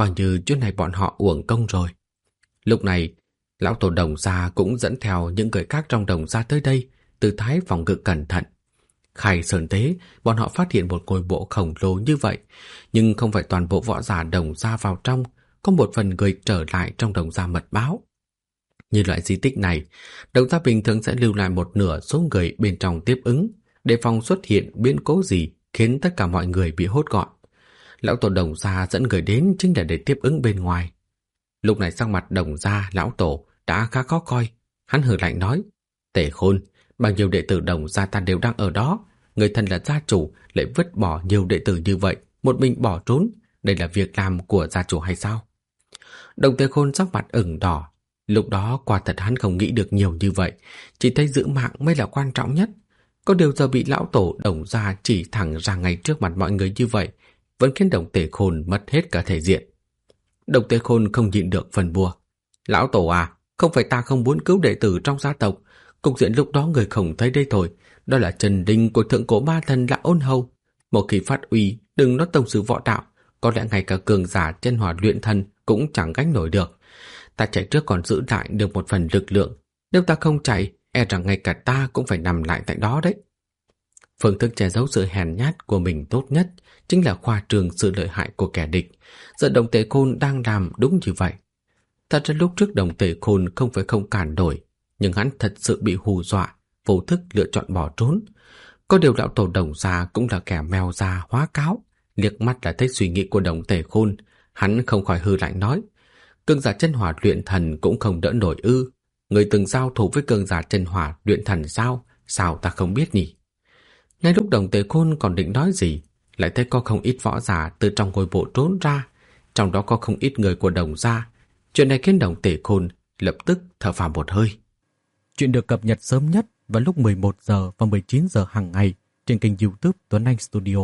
coi như chuyến này bọn họ uổng công rồi. Lúc này, lão tổ Đồng gia cũng dẫn theo những người khác trong Đồng gia tới đây, tư thái phòng ngự cẩn thận. Khai Sơn Tế, bọn họ phát hiện một ngôi mộ khổng lồ như vậy, nhưng không phải toàn bộ võ giả Đồng gia vào trong, có một phần người trở lại trong Đồng gia mật báo. Như loại di tích này, Đồng gia bình thường sẽ lưu lại một nửa số người bên trong tiếp ứng, để phòng xuất hiện biến cố gì khiến tất cả mọi người bị hốt gọn. Lão tổ Đồng gia dẫn người đến chính là để tiếp ứng bên ngoài. Lúc này sắc mặt Đồng gia lão tổ đã khá khó coi, hắn hừ lạnh nói: Tề Khôn, bao nhiêu đệ tử Đồng gia ta đều đang ở đó, người thân là gia chủ lại vứt bỏ nhiều đệ tử như vậy, một mình bỏ trốn, đây là việc làm của gia chủ hay sao? Đồng Tề Khôn sắc mặt ửng đỏ. Lúc đó quả thật hắn không nghĩ được nhiều như vậy, chỉ thấy giữ mạng mới là quan trọng nhất. Có điều giờ bị lão tổ Đồng gia chỉ thẳng ra ngay trước mặt mọi người như vậy, vẫn khiến Đồng Tề Khôn mất hết cả thể diện. Đồng Tề Khôn không nhịn được phần bùa: Lão tổ à, không phải ta không muốn cứu đệ tử trong gia tộc, cục diện lúc đó người không thấy đây thôi, đó là trần đình của thượng cổ ma thần Lã Ôn Hầu. Một khi phát uy, đừng nói tông sư võ đạo, có lẽ ngay cả cường giả chân hỏa luyện thần cũng chẳng gánh nổi được. Ta chạy trước còn giữ lại được một phần lực lượng, nếu ta không chạy, e rằng ngay cả ta cũng phải nằm lại tại đó đấy. Phương thức che giấu sự hèn nhát của mình tốt nhất chính là khoa trương sự lợi hại của kẻ địch. Giờ Đồng Tề Khôn đang làm đúng như vậy. Thật ra lúc trước Đồng Tề Khôn không phải không cản nổi, nhưng hắn thật sự bị hù dọa, vô thức lựa chọn bỏ trốn. Có điều lão tổ Đồng gia cũng là kẻ mèo già hóa cáo, liếc mắt là thấy suy nghĩ của Đồng Tề Khôn, hắn không khỏi hư lạnh nói: Cường giả chân hỏa luyện thần cũng không đỡ nổi ư? Người từng giao thủ với cường giả chân hỏa luyện thần sao? Sao ta không biết nhỉ? Ngay lúc Đồng Tề Khôn còn định nói gì, lại thấy có không ít võ giả từ trong ngôi mộ trốn ra, trong đó có không ít người của Đồng gia. Chuyện này khiến Đồng Tề Khôn lập tức thở phào một hơi. Chuyện được cập nhật sớm nhất vào lúc 11 giờ và 19 giờ hàng ngày trên kênh YouTube Tuấn Anh Studio.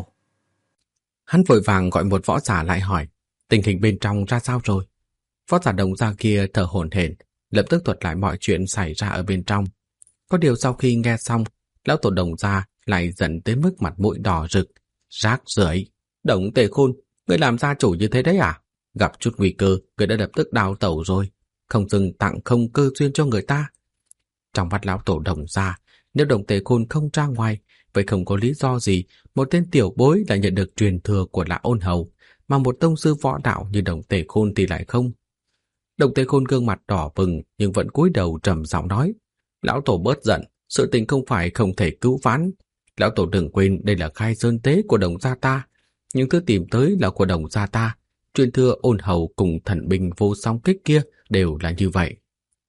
Hắn vội vàng gọi một võ giả lại hỏi: Tình hình bên trong ra sao rồi? Võ giả Đồng gia kia thở hổn hển, lập tức thuật lại mọi chuyện xảy ra ở bên trong. Có điều sau khi nghe xong, lão tổ Đồng gia lại giận tới mức mặt mũi đỏ rực. Rác rưởi! Đồng Tề Khôn, ngươi làm gia chủ như thế đấy à? Gặp chút nguy cơ, ngươi đã lập tức đào tẩu rồi, không dừng tặng không cơ duyên cho người ta. Trong mắt lão tổ Đồng gia, nếu Đồng Tề Khôn không ra ngoài, vậy không có lý do gì một tên tiểu bối lại nhận được truyền thừa của Lã Ôn Hầu, mà một tông sư võ đạo như Đồng Tề Khôn thì lại không. Đồng Tề Khôn gương mặt đỏ bừng nhưng vẫn cúi đầu trầm giọng nói: Lão tổ bớt giận, sự tình không phải không thể cứu vãn. Lão tổ đừng quên đây là khai sơn tế của Đồng gia ta, những thứ tìm tới là của Đồng gia ta. Truyền thừa Ôn Hầu cùng thần binh vô song kích kia đều là như vậy.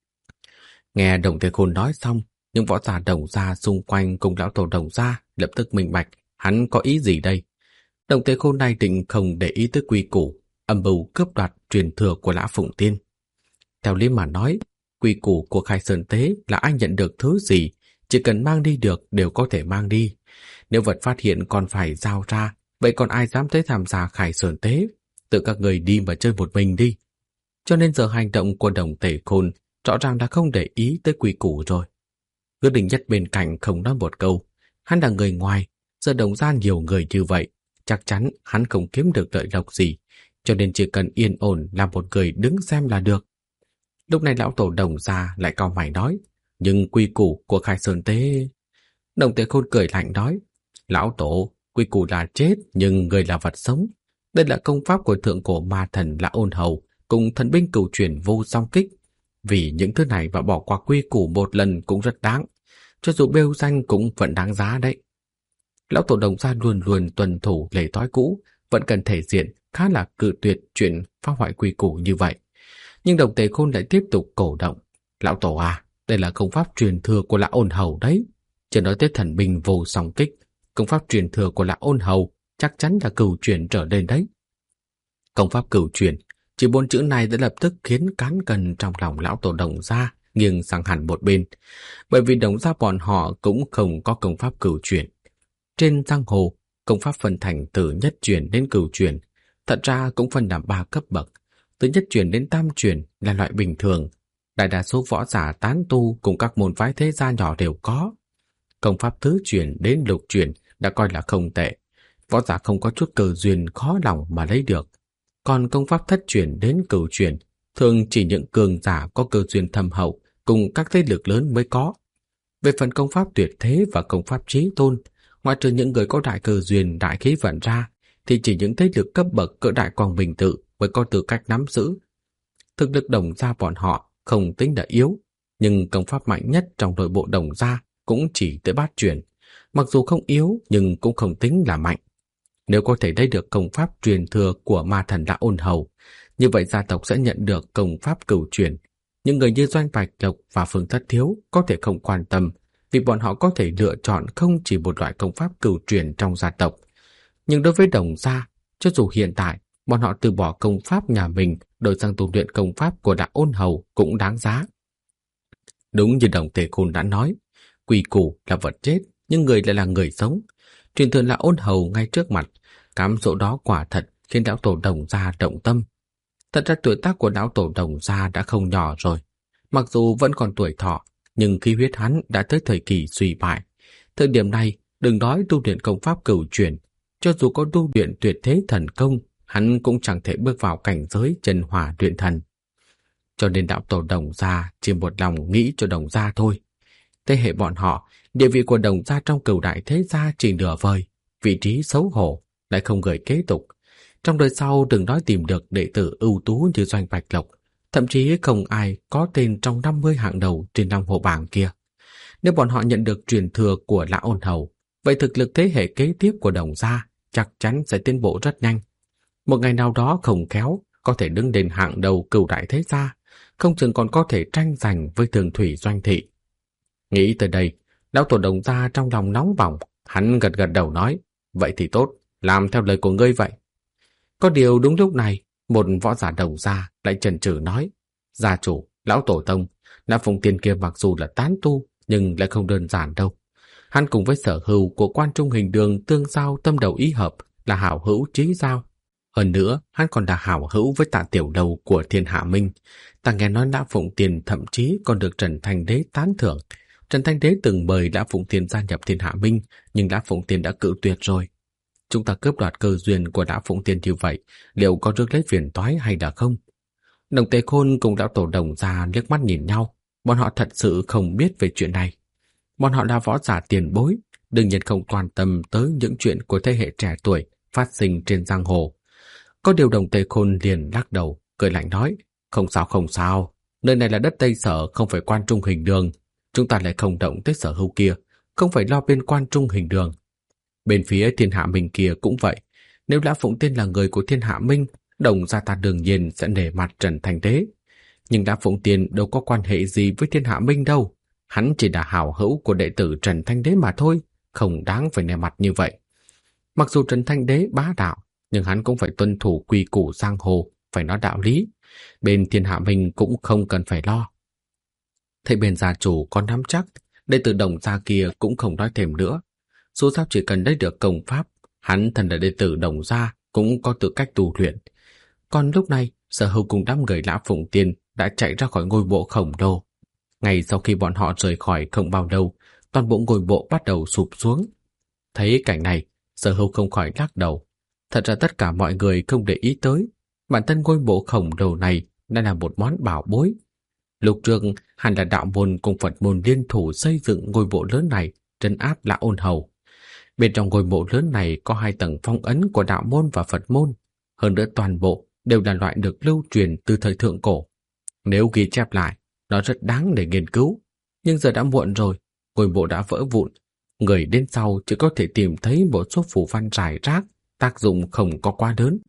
Nghe Đồng Tề Khôn nói xong, những võ giả Đồng gia xung quanh cùng lão tổ Đồng gia lập tức minh bạch hắn có ý gì đây. Đồng Tề Khôn này định không để ý tới quy củ, âm mưu cướp đoạt truyền thừa của Lã Phụng Tiên. Theo lý mà nói, quy củ của khai sơn tế là ai nhận được thứ gì, chỉ cần mang đi được đều có thể mang đi. Nếu vật phát hiện còn phải giao ra, vậy còn ai dám tới tham gia khai sơn tế? Tự các người đi mà chơi một mình đi. Cho nên giờ hành động của Đồng Tề Khôn rõ ràng là không để ý tới quy củ rồi. Hứa Đình Nhất bên cạnh không nói một câu. Hắn là người ngoài, giờ Đồng gia nhiều người như vậy, chắc chắn hắn không kiếm được lợi lộc gì, cho nên chỉ cần yên ổn làm một người đứng xem là được. Lúc này lão tổ Đồng gia lại cau mày nói: Nhưng quy củ của khai sơn tế... Đồng Tề Khôn cười lạnh nói: Lão tổ, quy củ là chết nhưng người là vật sống. Đây là công pháp của thượng cổ ma thần Lã Ôn Hầu cùng thần binh cửu truyền vô song kích. Vì những thứ này mà bỏ qua quy củ một lần cũng rất đáng, cho dù bêu danh cũng vẫn đáng giá đấy. Lão tổ Đồng gia luôn luôn tuân thủ lề thói cũ, vẫn cần thể diện, khá là cự tuyệt chuyện phá hoại quy củ như vậy. Nhưng Đồng Tề Khôn lại tiếp tục cổ động: Lão tổ à, đây là công pháp truyền thừa của Lã Ôn Hầu đấy. Chưa nói tới thần binh vô song kích, công pháp truyền thừa của Lã Ôn Hầu chắc chắn là cửu truyền trở lên đấy. Công pháp cửu truyền, chỉ 4 chữ này đã lập tức khiến cán cân trong lòng lão tổ Đồng gia nghiêng sang hẳn một bên, bởi vì Đồng gia bọn họ cũng không có công pháp cửu truyền. Trên giang hồ, công pháp phân thành từ nhất truyền đến cửu truyền, thật ra cũng phân làm 3 cấp bậc. Từ nhất truyền đến tam truyền là loại bình thường, đại đa số võ giả tán tu cùng các môn phái thế gia nhỏ đều có. Công pháp tứ truyền đến lục truyền đã coi là không tệ, võ giả không có chút cơ duyên khó lòng mà lấy được. Còn công pháp thất truyền đến cửu truyền thường chỉ những cường giả có cơ duyên thâm hậu cùng các thế lực lớn mới có. Về phần công pháp tuyệt thế và công pháp chí tôn, ngoại trừ những người có đại cơ duyên đại khí vận ra, thì chỉ những thế lực cấp bậc cỡ đại quang bình tự mới có tư cách nắm giữ. Thực lực Đồng gia bọn họ không tính là yếu, nhưng công pháp mạnh nhất trong nội bộ Đồng gia cũng chỉ tới bát truyền, mặc dù không yếu nhưng cũng không tính là mạnh. Nếu có thể lấy được công pháp truyền thừa của ma thần Lã Ôn Hầu, như vậy gia tộc sẽ nhận được công pháp cửu truyền. Những người như Doanh Bạch Lộc và Phương Thất Thiếu có thể không quan tâm, vì bọn họ có thể lựa chọn không chỉ một loại công pháp cửu truyền trong gia tộc. Nhưng đối với Đồng gia, cho dù hiện tại bọn họ từ bỏ công pháp nhà mình đổi sang tu luyện công pháp của Lã Ôn Hầu cũng đáng giá. Đúng như Đồng Tề Khôn đã nói, quy củ là vật chết, nhưng người lại là người sống. Truyền thừa Lã Ôn Hầu ngay trước mặt, cám dỗ đó quả thật khiến lão tổ Đồng gia động tâm. Thật ra tuổi tác của lão tổ Đồng gia đã không nhỏ rồi. Mặc dù vẫn còn tuổi thọ, nhưng khí huyết hắn đã tới thời kỳ suy bại. Thời điểm này, đừng nói tu luyện công pháp cửu truyền, cho dù có tu luyện tuyệt thế thần công, hắn cũng chẳng thể bước vào cảnh giới chân hỏa luyện thần. Cho nên lão tổ Đồng gia chỉ một lòng nghĩ cho Đồng gia thôi. Thế hệ bọn họ, địa vị của Đồng gia trong cửu đại thế gia chỉ nửa vời, vị trí xấu hổ, lại không người kế tục. Trong đời sau đừng nói tìm được đệ tử ưu tú như Doanh Bạch Lộc, thậm chí không ai có tên trong 50 hạng đầu trên Long Hồ bảng kia. Nếu bọn họ nhận được truyền thừa của Lã Ôn Hầu, vậy thực lực thế hệ kế tiếp của Đồng gia chắc chắn sẽ tiến bộ rất nhanh. Một ngày nào đó không khéo, có thể đứng đến hạng đầu cửu đại thế gia, không chừng còn có thể tranh giành với Thường Thủy Doanh thị. Nghĩ tới đây, lão tổ Đồng gia trong lòng nóng bỏng, hắn gật gật đầu nói, vậy thì tốt, làm theo lời của ngươi vậy. Có điều đúng lúc này, một võ giả Đồng gia lại chần chừ nói, gia chủ, lão tổ tông, Lã Phụng Tiên kia mặc dù là tán tu, nhưng lại không đơn giản đâu. Hắn cùng với sở hữu của Quan Trung Hình Đường tương giao tâm đầu ý hợp, là hảo hữu chí giao. Hơn nữa, hắn còn là hảo hữu với Tạ Tiểu Đầu của Thiên Hạ Minh. Ta nghe nói Lã Phụng Tiên thậm chí còn được Trần Thanh Đế tán thưởng. Trần Thanh Đế từng mời Lã Phụng Tiên gia nhập Thiên Hạ Minh, nhưng Lã Phụng Tiên đã cự tuyệt rồi. Chúng ta cướp đoạt cơ duyên của Lã Phụng Tiên như vậy, liệu có rước lấy phiền toái hay là không? Đồng Tề Khôn cùng lão tổ Đồng gia liếc mắt nhìn nhau, bọn họ thật sự không biết về chuyện này. Bọn họ là võ giả tiền bối, đương nhiên không quan tâm tới những chuyện của thế hệ trẻ tuổi phát sinh trên giang hồ. Có điều Đồng Tề Khôn liền lắc đầu, cười lạnh nói, không sao, nơi này là đất Tây Sở, không phải Quan Trung Hình Đường. Chúng ta lại không động tới Sở Hữu kia, không phải lo bên Quan Trung Hình Đường. Bên phía Thiên Hạ Minh kia cũng vậy, nếu Lã Phụng Tiên là người của Thiên Hạ Minh, Đồng gia ta đương nhiên sẽ nể mặt Trần Thanh Đế. Nhưng Lã Phụng Tiên đâu có quan hệ gì với Thiên Hạ Minh đâu, hắn chỉ là hảo hữu của đệ tử Trần Thanh Đế mà thôi, không đáng phải nể mặt như vậy. Mặc dù Trần Thanh Đế bá đạo, nhưng hắn cũng phải tuân thủ quy củ giang hồ, phải nói đạo lý. Bên Thiên Hạ Minh cũng không cần phải lo. Thấy bên gia chủ có nắm chắc, đệ tử Đồng gia kia cũng không nói thêm nữa. Dù sao chỉ cần lấy được công pháp, hắn thân là đệ tử Đồng gia cũng có tư cách tu luyện. Còn lúc này, Sở Hữu cùng đám người Lã Phụng Tiên đã chạy ra khỏi ngôi mộ khổng lồ. Ngay sau khi bọn họ rời khỏi không bao lâu, toàn bộ ngôi mộ bắt đầu sụp xuống. Thấy cảnh này, Sở Hữu không khỏi lắc đầu. Thật ra tất cả mọi người không để ý tới, bản thân ngôi mộ khổng lồ này đã là một món bảo bối. Lúc trước, hẳn là đạo môn cùng Phật môn liên thủ xây dựng ngôi mộ lớn này, trấn áp Lã Ôn Hầu. Bên trong ngôi mộ lớn này có 2 tầng phong ấn của đạo môn và Phật môn, hơn nữa toàn bộ đều là loại được lưu truyền từ thời thượng cổ. Nếu ghi chép lại, nó rất đáng để nghiên cứu. Nhưng giờ đã muộn rồi, ngôi mộ đã vỡ vụn. Người đến sau chỉ có thể tìm thấy một số phù văn rải rác, tác dụng không có quá lớn.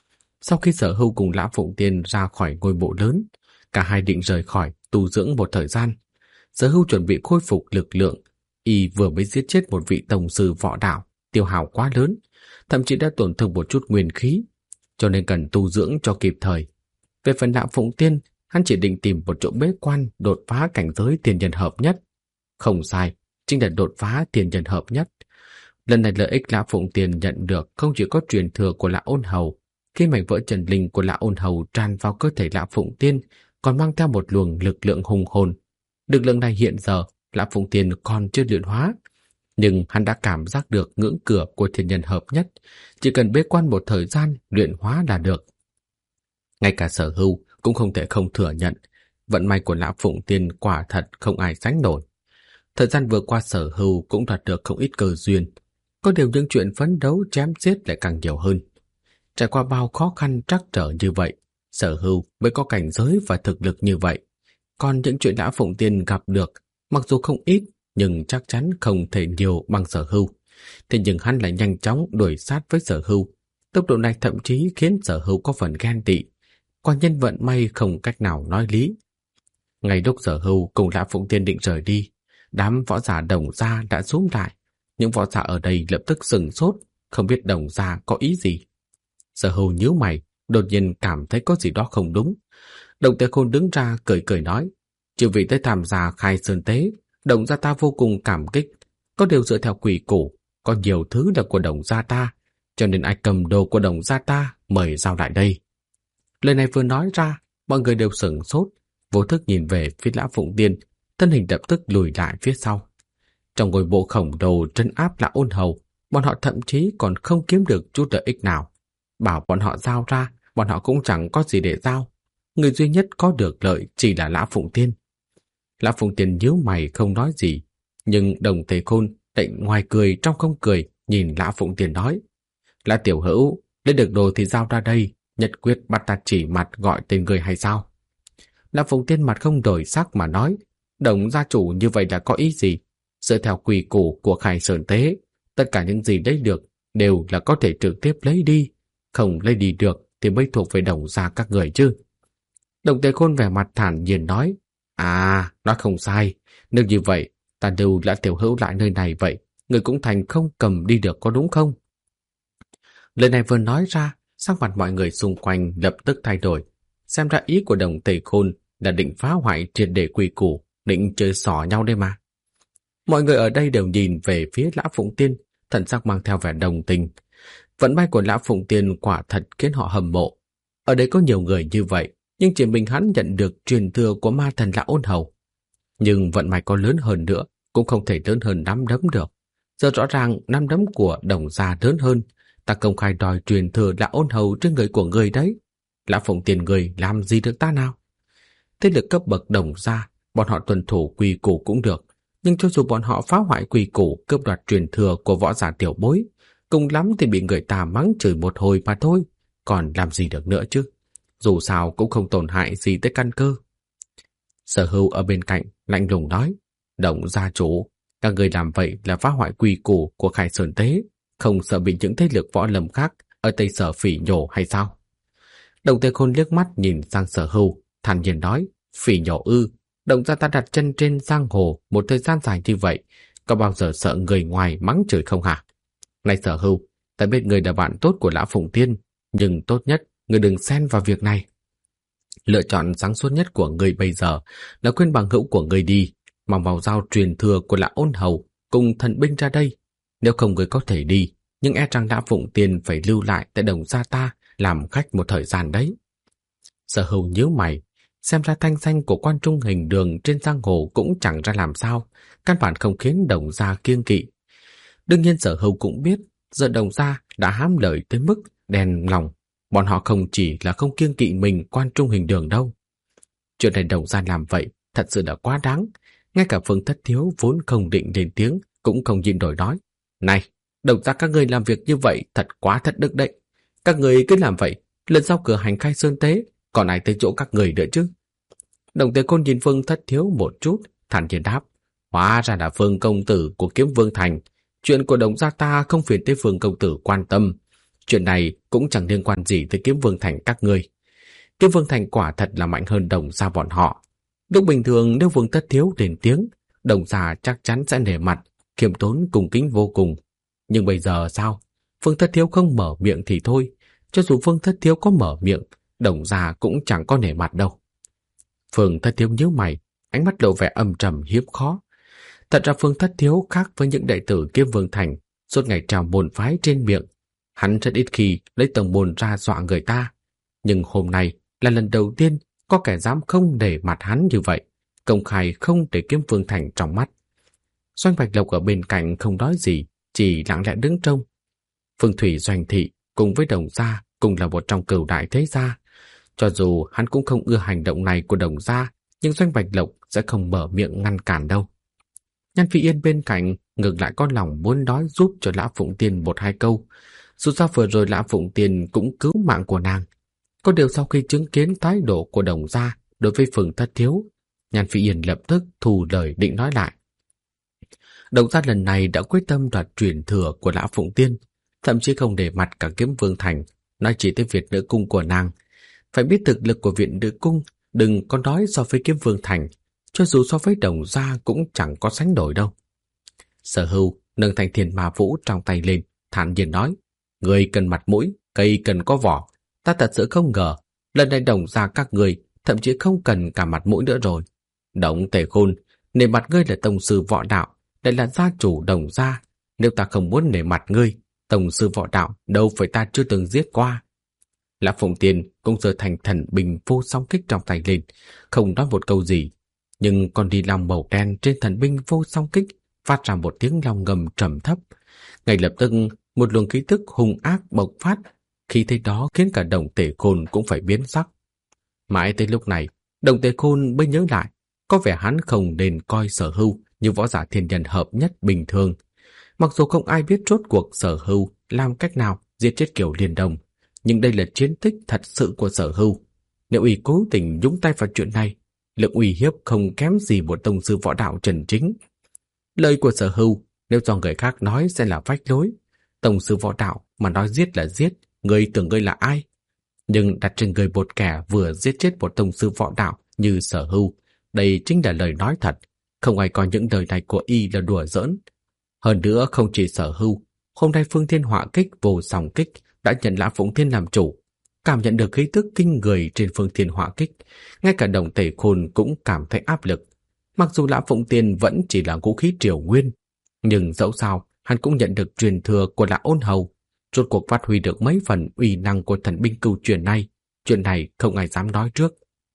Sau khi Sở Hữu cùng Lã Phụng Tiên ra khỏi ngôi mộ lớn, cả hai định rời khỏi tu dưỡng một thời gian. Sở Hữu chuẩn bị khôi phục lực lượng, y vừa mới giết chết một vị tổng sư võ đạo, tiêu hao quá lớn, thậm chí đã tổn thương một chút nguyên khí, cho nên cần tu dưỡng cho kịp thời. Về phần Lã Phụng Tiên, hắn chỉ định tìm một chỗ bế quan đột phá cảnh giới tiền nhân hợp nhất. Không sai, chính là đột phá tiền nhân hợp nhất. Lần này lợi ích Lã Phụng Tiên nhận được không chỉ có truyền thừa của Lã Ôn Hầu, khi mảnh vỡ trần linh của Lã Ôn Hầu tràn vào cơ thể Lã Phụng Tiên, còn mang theo một luồng lực lượng hùng hồn. Lực lượng này hiện giờ Lã Phụng Tiên còn chưa luyện hóa, nhưng hắn đã cảm giác được ngưỡng cửa của thiên nhân hợp nhất, chỉ cần bế quan một thời gian luyện hóa là được. Ngay cả Sở Hưu cũng không thể không thừa nhận, vận may của Lã Phụng Tiên quả thật không ai sánh nổi. Thời gian vừa qua Sở Hưu cũng đạt được không ít cơ duyên, có điều những chuyện phấn đấu chém giết lại càng nhiều hơn. Trải qua bao khó khăn trắc trở như vậy, Sở Hưu mới có cảnh giới và thực lực như vậy. Còn những chuyện Lã Phụng Tiên gặp được, mặc dù không ít, nhưng chắc chắn không thể nhiều bằng Sở Hưu. Thế nhưng hắn lại nhanh chóng đuổi sát với Sở Hưu. Tốc độ này thậm chí khiến Sở Hưu có phần ghen tị. Quả nhân vận may không cách nào nói lý. Ngay lúc Sở Hưu cùng Lã Phụng Tiên định rời đi, đám võ giả Đồng gia đã xúm lại. Những võ giả ở đây lập tức sửng sốt, không biết Đồng gia có ý gì. Sở Hưu nhíu mày, đột nhiên cảm thấy có gì đó không đúng. Đồng Tế Khôn đứng ra cười cười nói, chư vị tới tham gia khai sơn tế, Đồng gia ta vô cùng cảm kích. Có điều dựa theo quy củ, có nhiều thứ là của Đồng gia ta, cho nên ai cầm đồ của Đồng gia ta mời giao lại đây. Lời này vừa nói ra, mọi người đều sửng sốt, vô thức nhìn về phía Lã Phụng Tiên, thân hình lập tức lùi lại phía sau. Trong ngôi bộ khổng lồ trấn áp Lã Ôn Hầu, bọn họ thậm chí còn không kiếm được chút lợi ích nào. Bảo bọn họ giao ra, bọn họ cũng chẳng có gì để giao. Người duy nhất có được lợi chỉ là Lã Phụng Tiên. Lã Phụng Tiên nhíu mày không nói gì, nhưng Đồng Tề Khôn định ngoài cười trong không cười nhìn Lã Phụng Tiên nói, Lã tiểu hữu, lấy được đồ thì giao ra đây, nhất quyết bắt ta chỉ mặt gọi tên người hay sao? Lã Phụng Tiên mặt không đổi sắc mà nói, Đồng gia chủ như vậy là có ý gì? Dựa theo quy củ của khai sơn tế, tất cả những gì lấy được đều là có thể trực tiếp lấy đi, không lấy đi được thì mới thuộc về Đồng gia các người chứ. Đồng Tề Khôn vẻ mặt thản nhiên nói, nói không sai, nếu như vậy, ta đều Lã tiểu hữu lại nơi này vậy, người cũng thành không cầm đi được có đúng không? Lời này vừa nói ra, sắc mặt mọi người xung quanh lập tức thay đổi. Xem ra ý của Đồng Tề Khôn là định phá hoại triệt để quy củ, định chơi xỏ nhau đây mà. Mọi người ở đây đều nhìn về phía Lã Phụng Tiên, thần sắc mang theo vẻ đồng tình. Vận may của Lã Phụng Tiên quả thật khiến họ hâm mộ. Ở đây có nhiều người như vậy, nhưng chỉ mình hắn nhận được truyền thừa của ma thần Lã Ôn Hầu. Nhưng vận may có lớn hơn nữa, cũng không thể lớn hơn nắm đấm được. Giờ rõ ràng nắm đấm của Đồng gia lớn hơn, ta công khai đòi truyền thừa Lã Ôn Hầu trên người của người đấy. Lã Phụng Tiên người làm gì được ta nào? Thế lực cấp bậc Đồng gia, bọn họ tuân thủ quy củ cũng được, nhưng cho dù bọn họ phá hoại quy củ cướp đoạt truyền thừa của võ giả tiểu bối, cùng lắm thì bị người ta mắng chửi một hồi mà thôi, còn làm gì được nữa chứ? Dù sao cũng không tổn hại gì tới căn cơ. Sở Hưu ở bên cạnh lạnh lùng nói, Đồng gia chủ, các người làm vậy là phá hoại quy củ của khai sơn tế, không sợ bị những thế lực võ lâm khác ở Tây Sở phỉ nhổ hay sao? Đồng Tề Khôn liếc mắt nhìn sang Sở Hưu, thản nhiên nói, phỉ nhổ ư? Đồng gia ta đặt chân trên giang hồ một thời gian dài như vậy, có bao giờ sợ người ngoài mắng chửi không hả? Này Sở Hưu, ta biết người là bạn tốt của Lã Phụng Tiên, nhưng tốt nhất người đừng xen vào việc này. Lựa chọn sáng suốt nhất của người bây giờ là khuyên bằng hữu của người đi, mang vào giao truyền thừa của Lã Ôn Hầu cùng thần binh ra đây. Nếu không người có thể đi, nhưng e rằng Lã Phụng Tiên phải lưu lại tại Đồng gia ta làm khách một thời gian đấy. Sở Hưu nhíu mày, xem ra thanh danh của quan trung hình đường trên giang hồ cũng chẳng ra làm sao, căn bản không khiến Đồng gia kiêng kỵ. Đương nhiên Sở Hưu cũng biết, giờ Đồng gia đã hám lợi tới mức đen lòng, bọn họ không chỉ là không kiêng kỵ mình quan trung hình đường đâu. Chuyện này Đồng gia làm vậy thật sự là quá đáng. Ngay cả Phương Thất Thiếu vốn không định lên tiếng cũng không nhịn nổi nói, này, Đồng gia các người làm việc như vậy thật quá thất đức đấy. Các người cứ làm vậy, lần sau cửa hành khai sơn tế còn ai tới chỗ các người nữa chứ? Đồng Tề Khôn nhìn Phương Thất Thiếu một chút, thản nhiên đáp, hóa ra là Phương công tử của Kiếm Vương Thành. Chuyện của Đồng gia ta không phiền tới Phương công tử quan tâm. Chuyện này cũng chẳng liên quan gì tới Kiếm Vương Thành các ngươi. Kiếm Vương Thành quả thật là mạnh hơn Đồng gia bọn họ. Lúc bình thường nếu Phương Thất Thiếu lên tiếng, Đồng gia chắc chắn sẽ nể mặt, khiêm tốn cung kính vô cùng. Nhưng bây giờ sao? Phương Thất Thiếu không mở miệng thì thôi. Cho dù Phương Thất Thiếu có mở miệng, Đồng gia cũng chẳng có nể mặt đâu. Phương Thất Thiếu nhíu mày, ánh mắt lộ vẻ âm trầm hiếm khó. Thật ra Phương Thất Thiếu khác với những đệ tử Kiếm Vương Thành, suốt ngày trào môn phái trên miệng. Hắn rất ít khi lấy tầng môn ra dọa người ta. Nhưng hôm nay là lần đầu tiên có kẻ dám không để mặt hắn như vậy, công khai không để Kiếm Vương Thành trong mắt. Doanh Bạch Lộc ở bên cạnh không nói gì, chỉ lặng lẽ đứng trông. Phương Thủy Doanh Thị cùng với Đồng gia cùng là một trong cửu đại thế gia. Cho dù hắn cũng không ưa hành động này của Đồng gia, nhưng Doanh Bạch Lộc sẽ không mở miệng ngăn cản đâu. Nhan Phi Yên bên cạnh ngược lại có lòng muốn nói giúp cho Lã Phụng Tiên một hai câu. Dù sao vừa rồi Lã Phụng Tiên cũng cứu mạng của nàng. Có điều sau khi chứng kiến thái độ của Đồng gia đối với Phùng Thất Thiếu, Nhan Phi Yên lập tức thu lời định nói lại. Đồng gia lần này đã quyết tâm đoạt truyền thừa của Lã Phụng Tiên, thậm chí không để mặt cả Kiếm Vương Thành, nói chỉ tới Việt Nữ Cung của nàng. Phải biết thực lực của Viện Nữ Cung đừng có nói so với Kiếm Vương Thành, cho dù so với Đồng gia cũng chẳng có sánh đổi đâu. Sở Hưu nâng thanh Thiên Ma Vũ trong tay lên, thản nhiên nói: người cần mặt mũi, cây cần có vỏ. Ta thật sự không ngờ lần này Đồng gia các người thậm chí không cần cả mặt mũi nữa rồi. Đổng Tề Khôn, nể mặt ngươi là tông sư võ đạo, lại là gia chủ Đồng gia. Nếu ta không muốn nể mặt ngươi, tông sư võ đạo đâu phải ta chưa từng giết qua. Lã Phụng Tiên cũng giơ thành thần binh vô song kích trong tay lên, không nói một câu gì, nhưng con đi long màu đen trên thần binh vô song kích phát ra một tiếng long ngầm trầm thấp. Ngay lập tức một luồng khí tức hung ác bộc phát, khí thế đó khiến cả Đồng Tề Khôn cũng phải biến sắc. Mãi tới lúc này, Đồng Tề Khôn mới nhớ lại, có vẻ hắn không nên coi Sở Hưu như võ giả thiên nhân hợp nhất bình thường. Mặc dù không ai biết rốt cuộc Sở Hưu làm cách nào giết chết Kiều Liên Đông, nhưng đây là chiến tích thật sự của Sở Hưu. Nếu y cố tình nhúng tay vào chuyện này, lượng uy hiếp không kém gì một tông sư võ đạo chân chính. Lời của Sở Hưu nếu cho người khác nói sẽ là vách lối. Tông sư võ đạo mà nói giết là giết, người tưởng ngươi là ai? Nhưng đặt trên người một kẻ vừa giết chết một tông sư võ đạo như Sở Hưu, đây chính là lời nói thật. Không ai coi những lời này của y là đùa giỡn. Hơn nữa không chỉ Sở Hưu, hôm nay Phương Thiên Họa Kích vô song kích đã nhận Lã Phụng Thiên làm chủ. Cảm nhận được khí tức kinh người trên Phương Thiên Họa Kích, ngay cả Đồng Tề Khôn cũng cảm thấy áp lực. Mặc dù Lã Phụng Tiên vẫn chỉ là vũ khí triều nguyên, nhưng dẫu sao hắn cũng nhận được truyền thừa của Lã Ôn Hầu, rốt cuộc phát huy được mấy phần uy năng của thần binh cửu truyền này. Chuyện này không ai dám nói trước.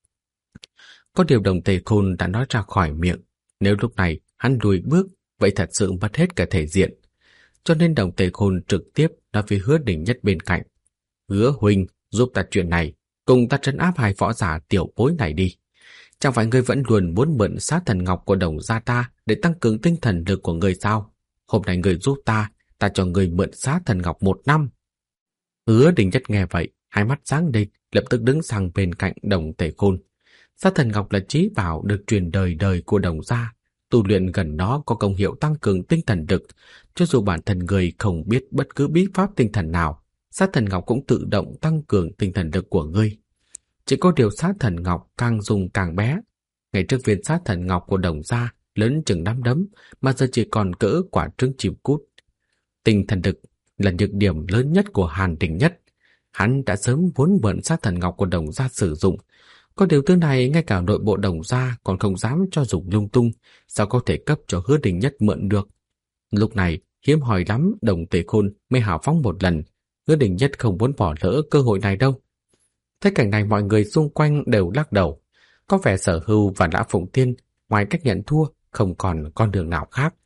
Có điều Đồng Tề Khôn đã nói ra khỏi miệng, nếu lúc này hắn lùi bước, vậy thật sự mất hết cả thể diện. Cho nên Đồng Tề Khôn trực tiếp nói với Hứa Đình Nhất bên cạnh: Hứa huynh, giúp ta chuyện này, cùng ta trấn áp hai võ giả tiểu bối này đi. Chẳng phải ngươi vẫn luôn muốn mượn sát thần ngọc của Đồng gia ta để tăng cường tinh thần lực của ngươi sao? Hôm nay ngươi giúp ta cho ngươi mượn sát thần ngọc 1 năm. Hứa Đình Nhất nghe vậy, hai mắt sáng lên, lập tức đứng sang bên cạnh Đồng Tề Khôn. Sát thần ngọc là chí bảo được truyền đời đời của Đồng gia, tu luyện gần nó có công hiệu tăng cường tinh thần lực, cho dù bản thân người không biết bất cứ bí pháp tinh thần nào, sát thần ngọc cũng tự động tăng cường tinh thần lực của ngươi. Chỉ có điều sát thần ngọc càng dùng càng bé. Ngày trước viên sát thần ngọc của Đồng gia lớn chừng nắm đấm, mà giờ chỉ còn cỡ quả trứng chim cút. Tinh thần lực là nhược điểm lớn nhất của Hàn Đình Nhất. Hắn đã sớm muốn mượn sát thần ngọc của Đồng gia sử dụng. Có điều thứ này ngay cả nội bộ Đồng gia còn không dám cho dùng lung tung, sao có thể cấp cho Hứa Đình Nhất mượn được. Lúc này hiếm hoi lắm Đồng Tề Khôn mới hào phóng một lần. Hứa Đình Nhất không muốn bỏ lỡ cơ hội này đâu. Thấy cảnh này mọi người xung quanh đều lắc đầu. Có vẻ Sở Hưu và Lã Phụng Tiên ngoài cách nhận thua không còn con đường nào khác.